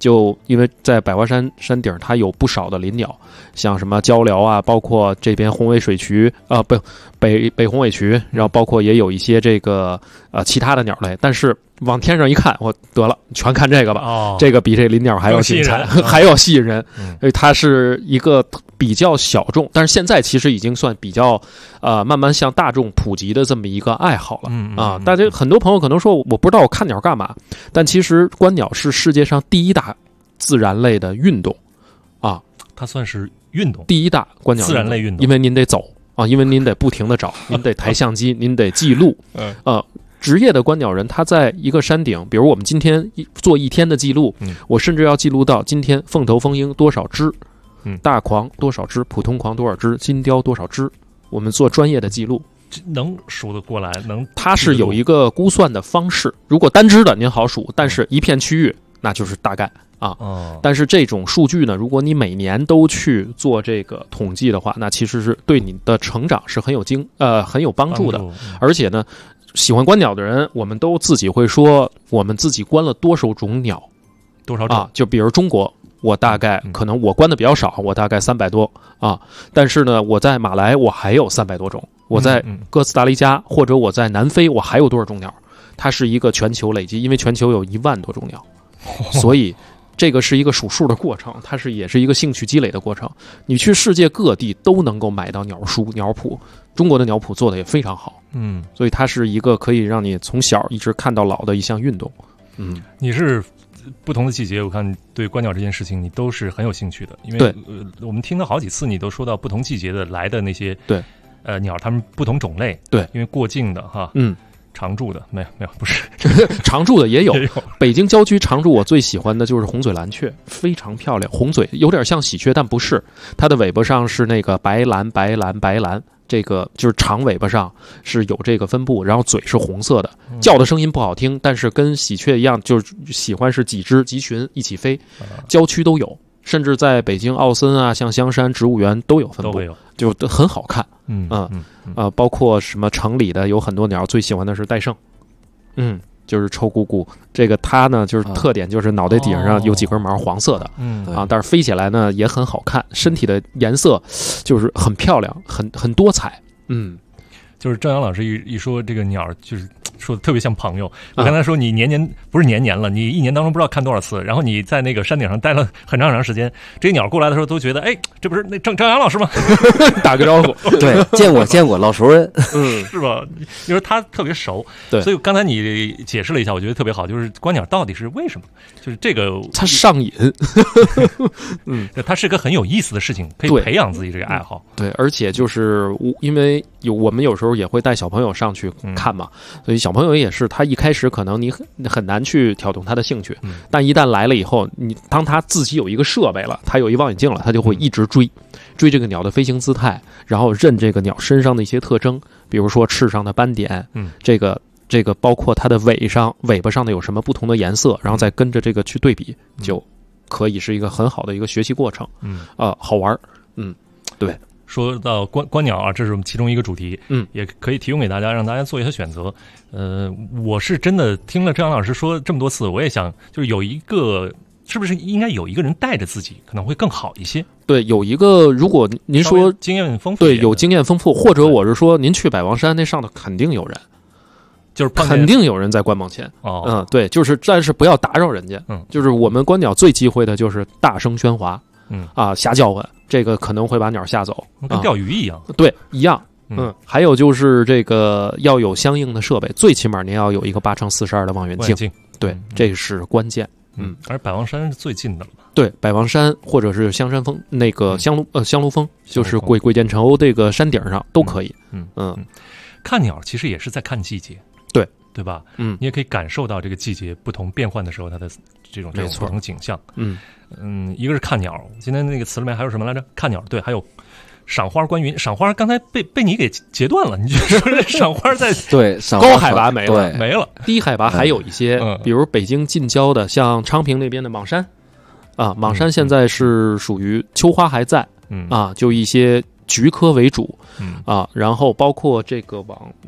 就因为在百花山山顶，它有不少的林鸟，像什么鹪鹩啊，包括这边红尾水渠北红尾渠，然后包括也有一些这个其他的鸟类，但是往天上一看，我得了，全看这个吧，这个比这林鸟还要精彩，还要吸引人。所以它是一个比较小众，但是现在其实已经算比较慢慢向大众普及的这么一个爱好了大家很多朋友可能说我不知道我看鸟干嘛，但其实观鸟是世界上第一大自然类的运动啊， 它算是运动第一大观鸟自然类运动， 因为您得走啊，因为您得不停的找，您得抬相机，您得记录职业的观鸟人，他在一个山顶，比如我们今天做一天的记录，我甚至要记录到今天凤头蜂鹰多少只，大狂多少只，普通狂多少只，金雕多少只，我们做专业的记录， 能数得过来， 它是有一个估算的方式。如果单只的您好数，但是一片区域那就是大概但是这种数据呢，如果你每年都去做这个统计的话，那其实是对你的成长是很有帮助的。而且呢，喜欢观鸟的人，我们都自己会说，我们自己观了多少种鸟， 多少种就比如中国，我大概可能我观的比较少，我大概300多但是呢，我在马来我还有300多种，我在哥斯达黎加或者我在南非我还有多少种鸟，它是一个全球累积，因为全球有1万多种鸟，所以这个是一个数数的过程，它也是一个兴趣积累的过程。你去世界各地都能够买到鸟书、鸟谱，中国的鸟谱做的也非常好，所以它是一个可以让你从小一直看到老的一项运动。 你是不同的季节，我看对观鸟这件事情你都是很有兴趣的，因为我们听了好几次，你都说到不同季节的来的那些鸟，它们不同种类，因为过境的哈，常驻的没有不是常驻的也有。北京郊区常驻我最喜欢的就是红嘴蓝雀，非常漂亮。红嘴有点像喜鹊，但不是，它的尾巴上是那个白蓝，这个就是长尾巴上是有这个分布，然后嘴是红色的，叫的声音不好听，但是跟喜鹊一样，就是喜欢是几只集群一起飞，郊区都有，甚至在北京奥森啊，像香山植物园都有分布，就很好看。包括什么城里的有很多鸟，最喜欢的是戴胜，就是臭咕咕，这个它呢就是特点就是脑袋顶上有几根毛黄色的，但是飞起来呢也很好看，身体的颜色就是很漂亮，很多彩。 就是张扬老师一说这个鸟，就是说的特别像朋友。我刚才说你不是年了，你一年当中不知道看多少次，然后你在那个山顶上待了很长时间，这些鸟过来的时候都觉得，哎，这不是那张扬老师吗？ 打个招呼， 对，见过老熟人， 是吧？因为他特别熟，对，所以刚才你解释了一下，我觉得特别好，就是观鸟到底是为什么？就是这个它上瘾， 它是个很有意思的事情，可以培养自己这个爱好。 对，而且就是因为我们有时候也会带小朋友上去看嘛，所以小朋友也是，他一开始可能你很难去挑动他的兴趣，但一旦来了以后，当他自己有一个设备了，他有一望远镜了，他就会一直追这个鸟的飞行姿态，然后认这个鸟身上的一些特征，比如说翅上的斑点，这个包括它的尾巴上的有什么不同的颜色，然后再跟着这个去对比，就可以是一个很好的一个学习过程。好玩。对。 说到观鸟啊，这是我们其中一个主题，也可以提供给大家，让大家做一些选择。我是真的听了张老师说这么多次，我也想就是有一个，是不是应该有一个人带着自己，可能会更好一些？ 对，有一个，如果您说经验丰富， 对，有经验丰富，或者我是说您去百王山那上头肯定有人。 就是肯定有人在观望前对，就是但是不要打扰人家。就是我们观鸟最忌讳的就是大声喧哗，瞎叫唤，这个可能会把鸟吓走， 跟钓鱼一样。 对，一样。还有就是这个要有相应的设备，最起码您要有一个8x42的望远镜。对，这是关键。 而百王山是最近的了吧？ 对，百王山或者是香山峰那个香炉峰，就是贵舰城鸥这个山顶上都可以。 看鸟其实也是在看季节。对吧？你也可以感受到这个季节不同变换的时候，它的这种不同景象。一个是看鸟，今天那个词里面还有什么来着？看鸟，对，还有赏花观云。赏花刚才被你给截断了，你就说这赏花在对高海拔没了，低海拔还有一些，比如北京近郊的，像昌平那边的莽山莽山现在是属于秋花还在就一些菊科为主然后包括这个往那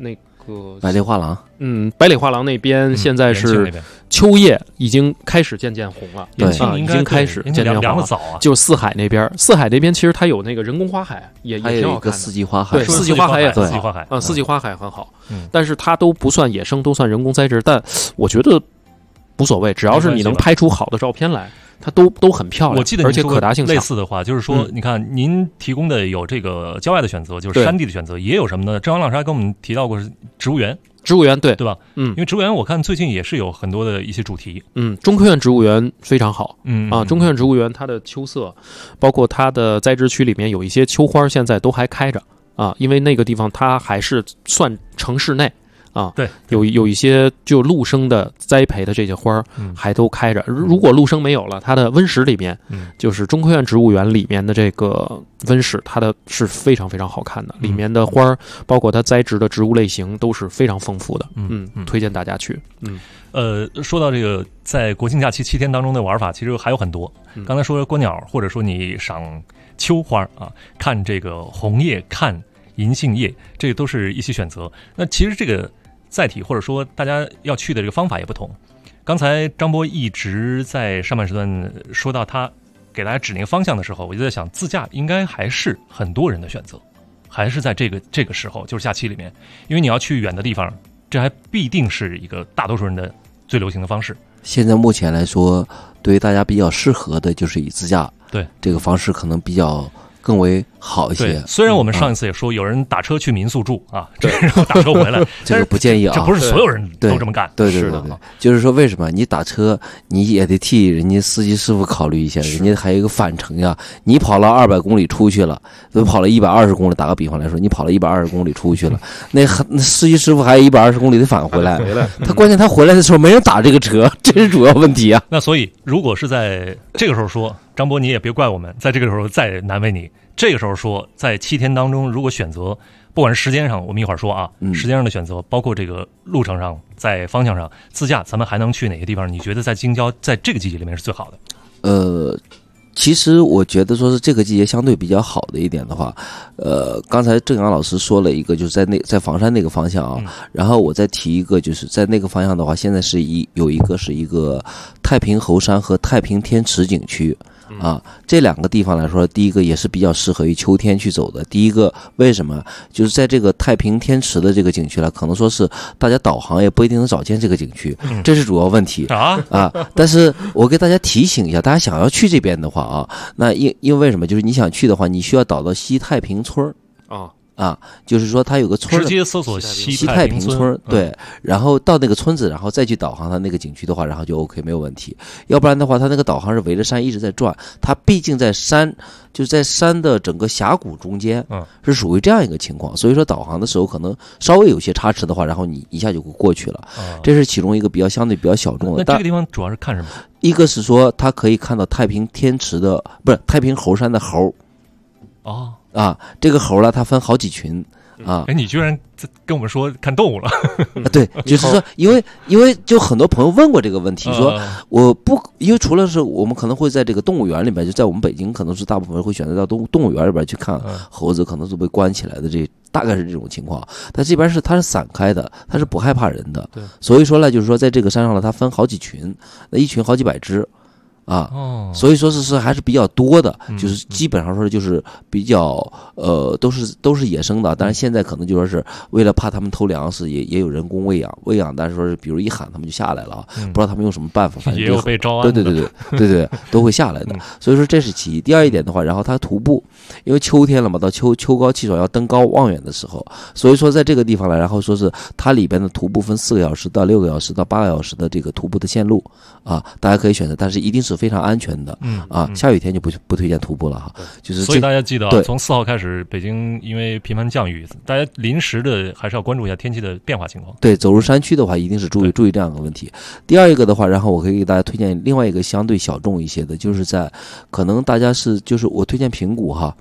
个百里画廊， 百里画廊那边现在是秋叶已经开始渐渐红了， 对已经开始渐渐红了。 早啊， 就四海那边，四海那边其实它有那个人工花海，也挺好看的。 四季花海， 对，四季花海也很好， 四季花海四季花海很好，但是它都不算野生，都算人工栽植，但我觉得无所谓，只要是你能拍出好的照片来。它都很漂亮， 我记得而且可达性强。 类似的话，就是说，你看您提供的有这个郊外的选择，就是山地的选择，也有什么呢？正阳老师还跟我们提到过是植物园，对吧？因为植物园我看最近也是有很多的一些主题。 中科院植物园非常好，中科院植物园它的秋色，包括它的栽植区里面有一些秋花，现在都还开着啊，因为那个地方它还是算城市内。 对， 有一些就陆生的栽培的这些花还都开着。如果陆生没有了，它的温室里面，就是中科院植物园里面的这个温室，它的是非常非常好看的，里面的花包括它栽植的植物类型都是非常丰富的。推荐大家去。 说到这个在国庆假期7天当中的玩法，其实还有很多。刚才说观鸟，或者说你赏秋花啊，看这个红叶，看银杏叶，这都是一些选择。那其实这个载体或者说大家要去的这个方法也不同。刚才张波一直在上半时段说到他给大家指那个方向的时候，我就在想，自驾应该还是很多人的选择，还是在这个时候，就是假期里面，因为你要去远的地方，这还必定是一个大多数人的最流行的方式。 现在目前来说，对于大家比较适合的就是以自驾这个方式，可能比较更为好一些。 虽然我们上一次也说有人打车去民宿住啊，然后打车回来， 这个不建议啊， 这不是所有人都这么干。 对，就是说为什么你打车你也得替人家司机师傅考虑一下，人家还有一个返程呀。你跑了200公里出去了，都跑了120公里，打个比方来说，你跑了120公里出去了，那司机师傅还有120公里得返回来。他关键他回来的时候没人打这个车，这是主要问题啊。 那所以如果是在这个时候说，张波你也别怪我们，在这个时候再难为你。这个时候说，在7天当中，如果选择，不管是时间上，我们一会儿说啊，时间上的选择，包括这个路程上，在方向上，自驾，咱们还能去哪些地方？你觉得在京郊，在这个季节里面是最好的？ 其实我觉得说是这个季节相对比较好的一点的话，刚才郑阳老师说了一个，就是在房山那个方向啊，然后我再提一个，就是在那个方向的话，现在是有一个太平猴山和太平天池景区。这两个地方来说，第一个也是比较适合于秋天去走的。第一个为什么？就是在这个太平天池的这个景区了，可能说是大家导航也不一定能找见这个景区，这是主要问题但是我给大家提醒一下，大家想要去这边的话啊，那因为什么？就是你想去的话，你需要导到西太平村就是说它有个村， 直接搜索西太平村，对，然后到那个村子，然后再去导航它那个景区的话，然后就 OK 没有问题。要不然的话，它那个导航是围着山一直在转，它毕竟在山，就是在山的整个峡谷中间，是属于这样一个情况。所以说导航的时候可能稍微有些差池的话，然后你一下就过去了，这是其中一个相对比较小众的。 那这个地方主要是看什么？ 一个是说它可以看到太平天池的，不是太平猴山的猴。这个猴呢，它分好几群你居然跟我们说看动物了对，就是说，因为就很多朋友问过这个问题，说我不，因为除了是我们可能会在这个动物园里面，就在我们北京，可能是大部分人会选择到动物园里边去看猴子，可能是被关起来的，这大概是这种情况。但这边它是散开的，它是不害怕人的，所以说呢，就是说在这个山上呢，它分好几群，那一群好几百只。所以说是还是比较多的，就是基本上说就是比较都是野生的，但是现在可能就说是为了怕他们偷粮食，也有人工喂养，但是说是比如一喊他们就下来了，不知道他们用什么办法，反正也有被招安的， 对都会下来的。所以说这是其一。第二一点的话，然后他徒步，因为秋天了嘛，到秋高气爽要登高望远的时候，所以说在这个地方呢，然后说是它里边的徒步分4个小时到6个小时到8个小时的这个徒步的线路大家可以选择，但是一定是非常安全的下雨天就不推荐徒步了就是所以大家记得从4号开始，北京因为频繁降雨，大家临时的还是要关注一下天气的变化情况。 对，走入山区的话，一定是注意这样的问题。第二一个的话，然后我可以给大家推荐另外一个相对小众一些的，就是在可能大家就是我推荐平谷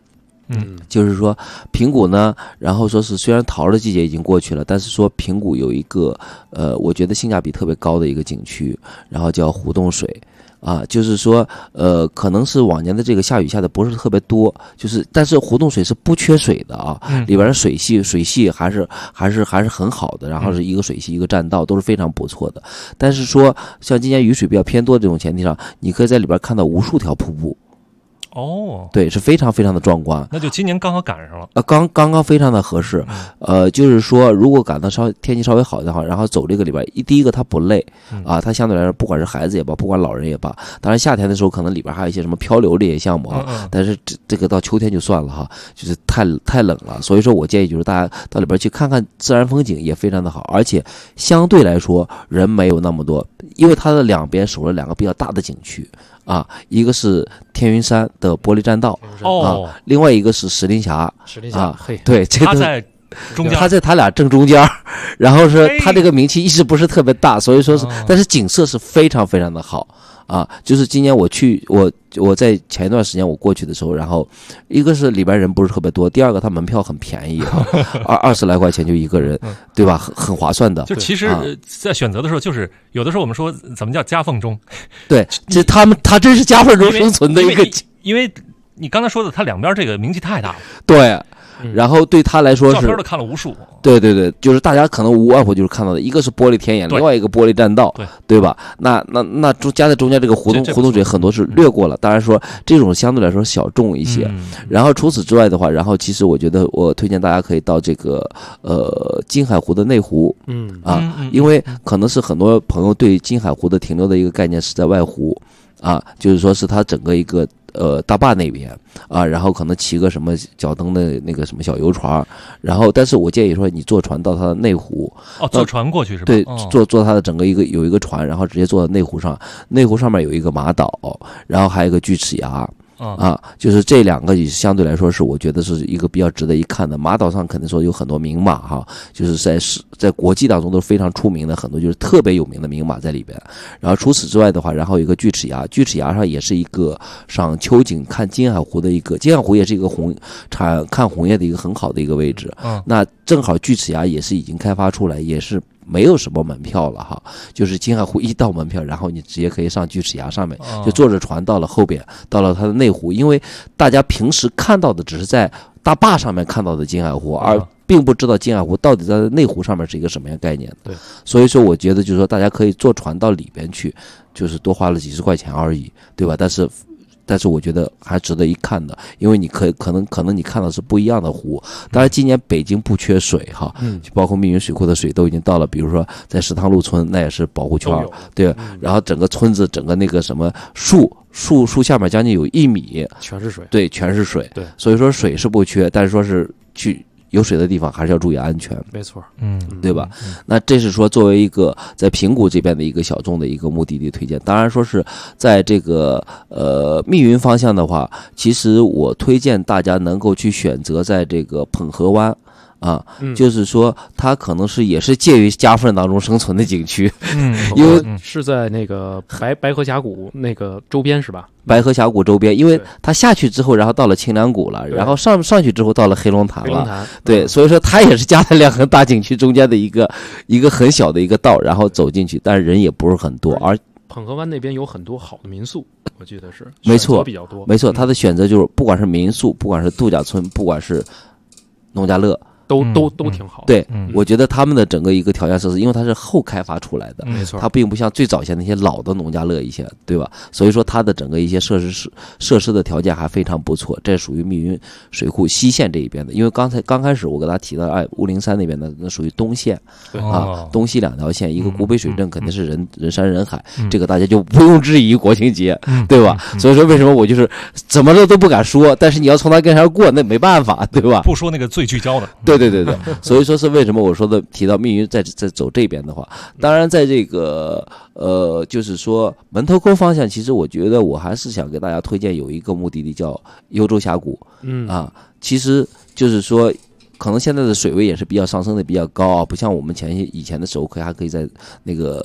就是说平谷呢，然后说是虽然桃的季节已经过去了，但是说平谷有一个我觉得性价比特别高的一个景区，然后叫湖洞水。就是说，可能是往年的这个下雨下的不是特别多，但是湖洞水是不缺水的啊，里边的水系还是很好的，然后是一个水系一个栈道都是非常不错的。但是说像今年雨水比较偏多的这种前提上，你可以在里边看到无数条瀑布。对，是非常非常的壮观。 那就今年刚好赶上了。 刚刚非常的合适。就是说，如果赶到天气稍微好的话，然后走这个里边，第一个它不累它相对来说，不管是孩子也罢，不管老人也罢，当然夏天的时候可能里边还有一些什么漂流这些项目但是这个到秋天就算了哈，就是太冷了。所以说我建议就是大家到里边去看看自然风景也非常的好，而且相对来说人没有那么多，因为它的两边守了两个比较大的景区。一个是天云山的玻璃栈道另外一个是石林峡。对，这个他在中间， 他在他俩正中间，然后是他这个名气一直不是特别大，所以说是，但是景色是非常非常的好。就是今年我在前一段时间我过去的时候，然后一个是里边人不是特别多，第二个它门票很便宜20来块钱就一个人，对吧？很划算的。 就其实在选择的时候，就是有的时候我们说怎么叫夹缝中， 对，这他真是夹缝中生存的一个， 因为你刚才说的，它两边这个名气太大了， 对。然后对他来说是照片都看了无数， 对，就是大家可能无外乎就是看到的一个是玻璃天眼，另外一个玻璃栈道，对吧？那夹在中间这个湖洞水很多是略过了，当然说这种相对来说小众一些。然后除此之外的话，然后其实我觉得我推荐大家可以到这个金海湖的内湖，因为可能是很多朋友对金海湖的停留的一个概念是在外湖就是说是它整个一个大坝那边然后可能骑个什么脚蹬的那个什么小游船，然后但是我建议说你坐船到它的内湖坐船过去是吧？ 对，坐它的整个有一个船，然后直接坐到内湖上，内湖上面有一个马岛，然后还有一个锯齿崖。就是这两个也相对来说是我觉得是一个比较值得一看的。马岛上肯定说有很多名马就是在国际当中都是非常出名的，很多就是特别有名的名马在里边。然后除此之外的话，然后有一个锯齿崖，锯齿崖上也是一个上秋景看金海湖的一个，金海湖也是一个看红叶的一个很好的一个位置。那正好锯齿崖也是已经开发出来，也是没有什么门票了就是金海湖一到门票，然后你直接可以上锯齿崖上面，就坐着船到了后边，到了它的内湖。因为大家平时看到的只是在大坝上面看到的金海湖，而并不知道金海湖到底在内湖上面是一个什么样概念。 对， 所以说我觉得就是说大家可以坐船到里边去，就是多花了几十块钱而已，对吧？但是我觉得还值得一看的，因为你可能你看到是不一样的湖。当然今年北京不缺水就包括密云水库的水都已经到了，比如说在石塘路村那也是保护圈，对，然后整个村子整个那个什么树下面将近有1米全是水， 对，全是水， 对， 所以说水是不缺，但是说是去有水的地方还是要注意安全， 没错， 对吧？那这是说作为一个在平谷这边的一个小众的一个目的地推荐。当然说是在这个密云方向的话，其实我推荐大家能够去选择在这个捧河湾。就是说它可能是也是介于夹缝当中生存的景区，因为是在那个白河峡谷那个周边是吧？ 白河峡谷周边，因为它下去之后，然后到了清凉谷了，然后上去之后到了黑龙潭了，对，所以说它也是夹在两个大景区中间的一个很小的一个道，然后走进去，但是人也不是很多，而捧河湾那边有很多好的民宿，我记得是没错， 比较多， 没错，它的选择就是不管是民宿，不管是度假村，不管是农家乐。 都挺好。 对，我觉得他们的整个一个条件设施，因为它是后开发出来的， 没错， 它并不像最早些那些老的农家乐一些，对吧？所以说它的整个一些设施的条件还非常不错。这属于密云水库西线这一边的，因为刚开始我给大家提到乌灵山那边的，那属于东线东西两条线，一个古北水镇肯定是人山人海，这个大家就不用质疑国庆节，对吧？所以说为什么我就是怎么着都不敢说，但是你要从它跟前过，那没办法，对吧？ 不说那个最聚焦的， 对，所以说是为什么我说的提到密云在走这边的话，当然在这个就是说门头沟方向，其实我觉得我还是想给大家推荐有一个目的地叫幽州峡谷，其实就是说。可能现在的水位也是比较上升的比较高不像我们以前的时候还可以在那个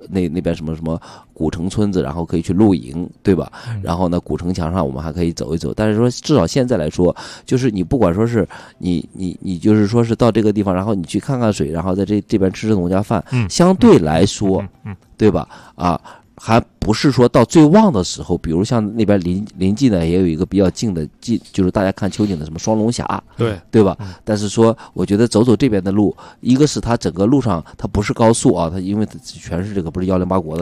那边什么古城村子，然后可以去露营，对吧？然后呢，古城墙上我们还可以走一走。但是说至少现在来说，就是你不管说是你就是说是到这个地方，然后你去看看水，然后在这边吃农家饭，相对来说，对吧？啊。还不是说到最旺的时候，比如像那边临近呢，也有一个比较近的就是大家看秋景的什么双龙峡，对吧？但是说，我觉得走这边的路，一个是它整个路上它不是高速啊，它因为它全是这个不是108国的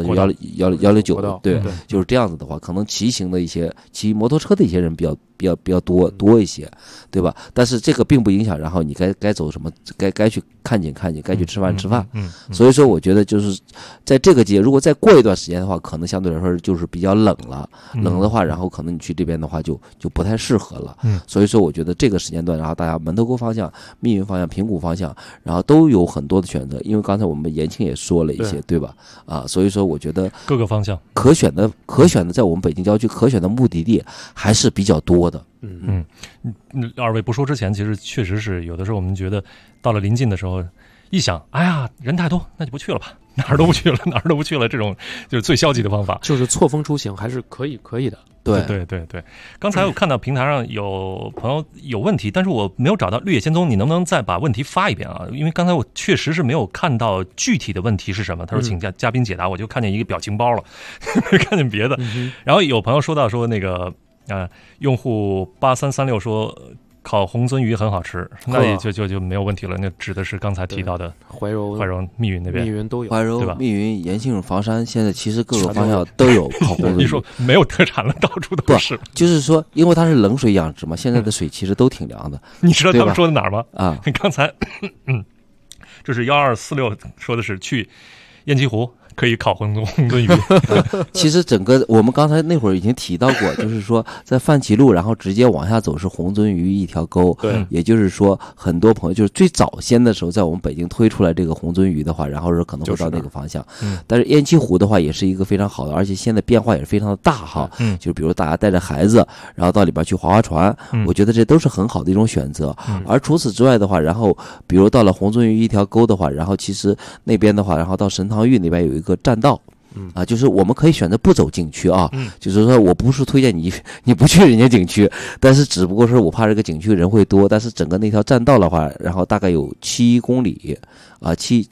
109的，对，就是这样子的话，可能骑行的一些骑摩托车的一些人比较多一些，对吧？但是这个并不影响，然后你该走什么，该去看景，该去吃饭。所以说，我觉得就是在这个节，如果再过一段时间的话，可能相对来说就是比较冷了。冷的话，然后可能你去这边的话就不太适合了。所以说，我觉得这个时间段，然后大家门头沟方向、密云方向、平谷方向，然后都有很多的选择。因为刚才我们延庆也说了一些，对吧？啊，所以说我觉得各个方向可选的，在我们北京郊区可选的目的地还是比较多的。 二位不说之前，其实确实是有的时候我们觉得到了临近的时候，一想，哎呀，人太多，那就不去了吧，哪儿都不去了，这种就是最消极的方法， 就是错峰出行还是可以的。 对。刚才我看到平台上有朋友有问题，但是我没有找到绿野仙踪，你能不能再把问题发一遍啊？因为刚才我确实是没有看到具体的问题是什么。他说请嘉宾解答，我就看见一个表情包了，没看见别的。然后有朋友说到说那个用户8336说烤红鳟鱼很好吃，那也就没有问题了。那指的是刚才提到的怀柔、 密云那边， 密云都有， 怀柔、密云、延庆、房山，现在其实各个方向都有烤红鳟鱼。 你说没有特产了，到处都是。 就是说，因为它是冷水养殖嘛，现在的水其实都挺凉的。 你知道他们说的哪儿吗？ 啊， 刚才这是1246说的是去雁栖湖。可以烤红鳟鱼。 其实整个我们刚才那会儿已经提到过，就是说在范岐路，然后直接往下走是红鳟鱼一条沟。 对， 也就是说很多朋友就是最早先的时候，在我们北京推出来这个红鳟鱼的话，然后是可能会到那个方向。但是雁栖湖的话也是一个非常好的，而且现在变化也是非常的大哈。就比如大家带着孩子，然后到里边去划船，我觉得这都是很好的一种选择。而除此之外的话，然后比如到了红鳟鱼一条沟的话，然后其实那边的话，然后到神堂峪那边有一个栈道。就是我们可以选择不走景区啊，就是说我不是推荐你不去人家景区，但是只不过说我怕这个景区人会多，但是整个那条栈道的话，然后大概有7公里啊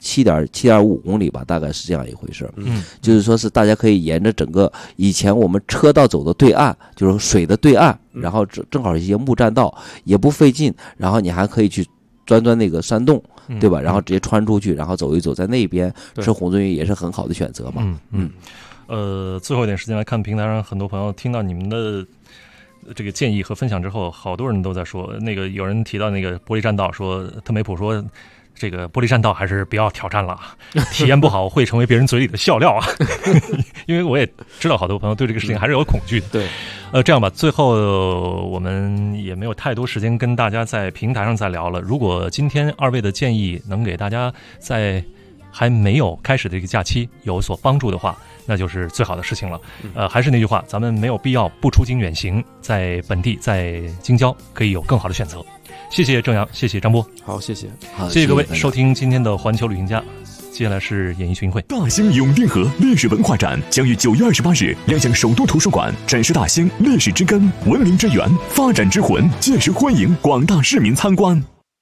，7.5公里吧，大概是这样一回事。就是说是大家可以沿着整个以前我们车道走的对岸，就是水的对岸，然后正好一些木栈道，也不费劲，然后你还可以去钻那个山洞。对吧？然后直接穿出去，然后走一走，在那边吃红鳟鱼也是很好的选择嘛。 最后一点时间来看平台上，很多朋友听到你们的这个建议和分享之后，好多人都在说，那个有人提到那个玻璃栈道，说特梅普说这个玻璃栈道还是不要挑战了，体验不好会成为别人嘴里的笑料啊。因为我也知道好多朋友对这个事情还是有恐惧的。 对。 这样吧，最后我们也没有太多时间跟大家在平台上再聊了。如果今天二位的建议能给大家在还没有开始的一个假期有所帮助的话，那就是最好的事情了。还是那句话，咱们没有必要不出京远行，在本地在京郊可以有更好的选择。谢谢郑阳，谢谢张波。 好，谢谢。 谢谢各位收听今天的环球旅行家。接下来是演艺群会。 大兴永定河历史文化展将于9月28日亮相首都图书馆，展示大兴历史之根、文明之源、发展之魂，届时欢迎广大市民参观。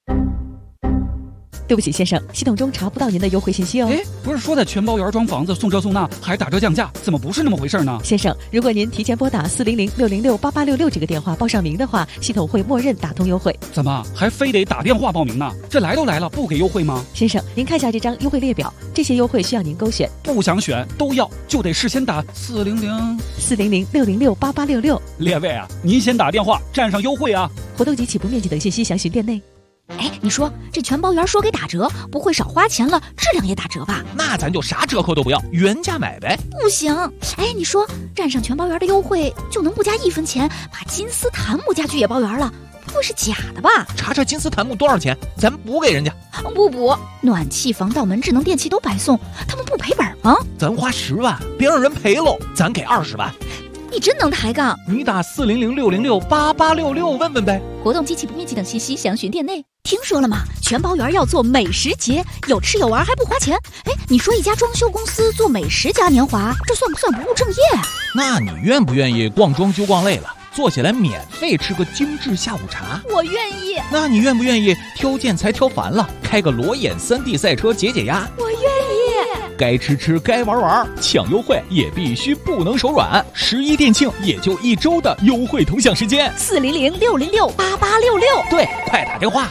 对不起，先生，系统中查不到您的优惠信息哦。 不是说在全包园装房子送这送那还打折降价，怎么不是那么回事呢？ 先生，如果您提前拨打400-606-8866这个电话报上名的话，系统会默认打通优惠。 怎么还非得打电话报名呢？这来都来了，不给优惠吗？ 先生，您看下这张优惠列表，这些优惠需要您勾选。 不想选都要，就得事先打 400-606-8866。 列位啊，您先打电话占上优惠啊！ 活动及起步面积等信息详询店内。 哎，你说这全包园说给打折，不会少花钱了，质量也打折吧？ 那咱就啥折扣都不要，原价买呗。 不行，哎，你说占上全包园的优惠，就能不加1分钱把金丝檀木家具也包园了？不会是假的吧？ 查查金丝檀木多少钱，咱补给人家。 不补，暖气、防盗门、智能电器都白送，他们不赔本吗？ 咱花10万，别让人赔喽，咱给20万。 你真能抬杠！ 你打400-606-8866问问呗。 活动及起步面积等信息详询店内。 听说了吗？全包园要做美食节，有吃有玩还不花钱。哎，你说一家装修公司做美食嘉年华，这算不算不务正业啊？ 那你愿不愿意逛装修逛累了，坐下来免费吃个精致下午茶？ 我愿意。 那你愿不愿意挑建材挑烦了，开个裸眼3D 赛车解解压？ 我愿意。 该吃吃，该玩玩，抢优惠也必须不能手软。11店庆也就1周的优惠同享时间 ，400-606-8866。 对，快打电话。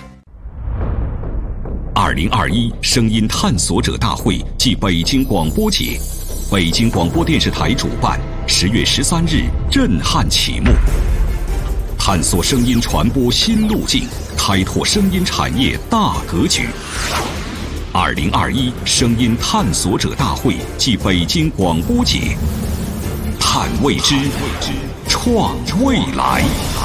2021声音探索者大会暨北京广播节，北京广播电视台主办，10月13日震撼启幕。探索声音传播新路径，开拓声音产业大格局。2021声音探索者大会暨北京广播节，探未知，创未来。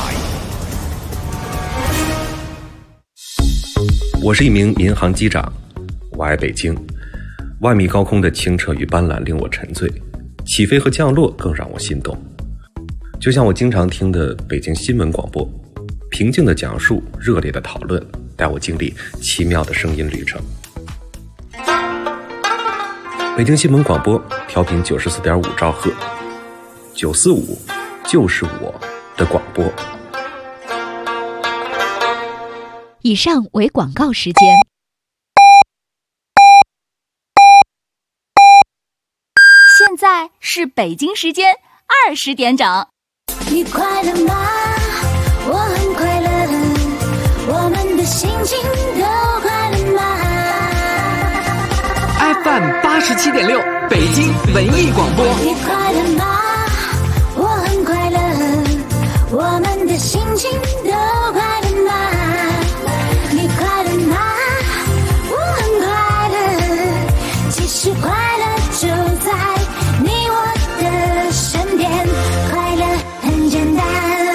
我是一名民航机长，我爱北京。万米高空的清澈与斑斓令我沉醉，起飞和降落更让我心动。就像我经常听的北京新闻广播，平静的讲述，热烈的讨论，带我经历奇妙的声音旅程。北京新闻广播调频94.5兆赫，945就是我的广播。 以上为广告时间。 现在是北京时间20点整。 你快乐吗？我很快乐，我们的心情都快乐吗？ FM 87.6北京文艺广播。 你快乐吗？我很快乐，我们的心情都快乐吗？你快乐吗？我很快乐，其实快乐就在你我的身边，快乐很简单。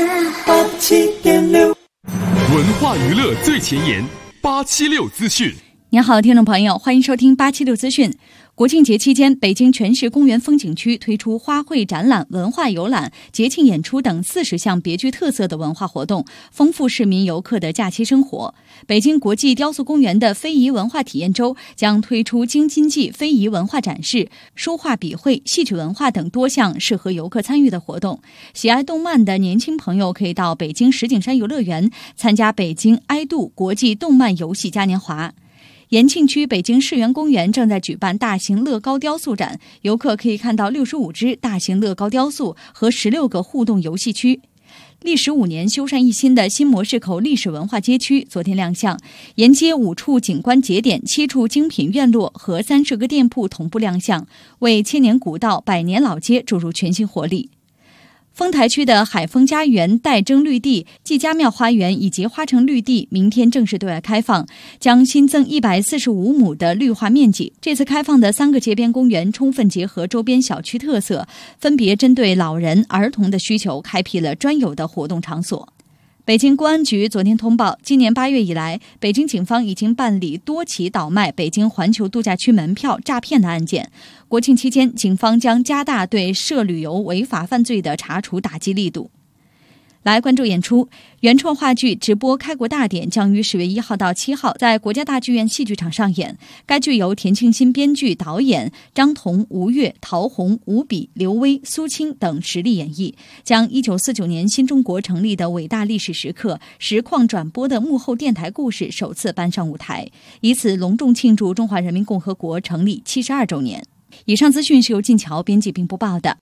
87.6文化娱乐最前沿，876资讯。 您好，听众朋友，欢迎收听876资讯。国庆节期间，北京全市公园风景区推出花卉展览、文化游览、节庆演出等40项别具特色的文化活动，丰富市民游客的假期生活。北京国际雕塑公园的非遗文化体验周将推出京津冀非遗文化展示、书画笔绘、戏曲文化等多项适合游客参与的活动。喜爱动漫的年轻朋友可以到北京石景山游乐园参加北京爱度国际动漫游戏嘉年华。延庆区北京世园公园正在举办大型乐高雕塑展，游客可以看到65只大型乐高雕塑和16个互动游戏区。历时5年修缮一新的新模式口历史文化街区昨天亮相，沿街5处景观节点、7处精品院落和30个店铺同步亮相，为千年古道、百年老街注入全新活力。丰台区的海丰家园、代征绿地、季家庙花园以及花城绿地明天正式对外开放，将新增145亩的绿化面积。这次开放的3个街边公园充分结合周边小区特色，分别针对老人、儿童的需求，开辟了专有的活动场所。北京公安局昨天通报，今年8月以来，北京警方已经办理多起倒卖北京环球度假区门票诈骗的案件。国庆期间，警方将加大对涉旅游违法犯罪的查处打击力度。来关注演出，原创话剧直播开国大典将于10月1号到7号在国家大剧院戏剧场上演。该剧由田庆新编剧、导演，张彤、吴越、陶虹、吴比、刘威、苏青等实力演绎，将1949年新中国成立的伟大历史时刻实况转播的幕后电台故事首次搬上舞台，以此隆重庆祝中华人民共和国成立72周年。以上资讯是由晋桥编辑并播报的。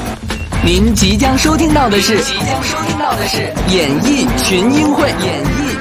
您即将收听到的是演艺群英会。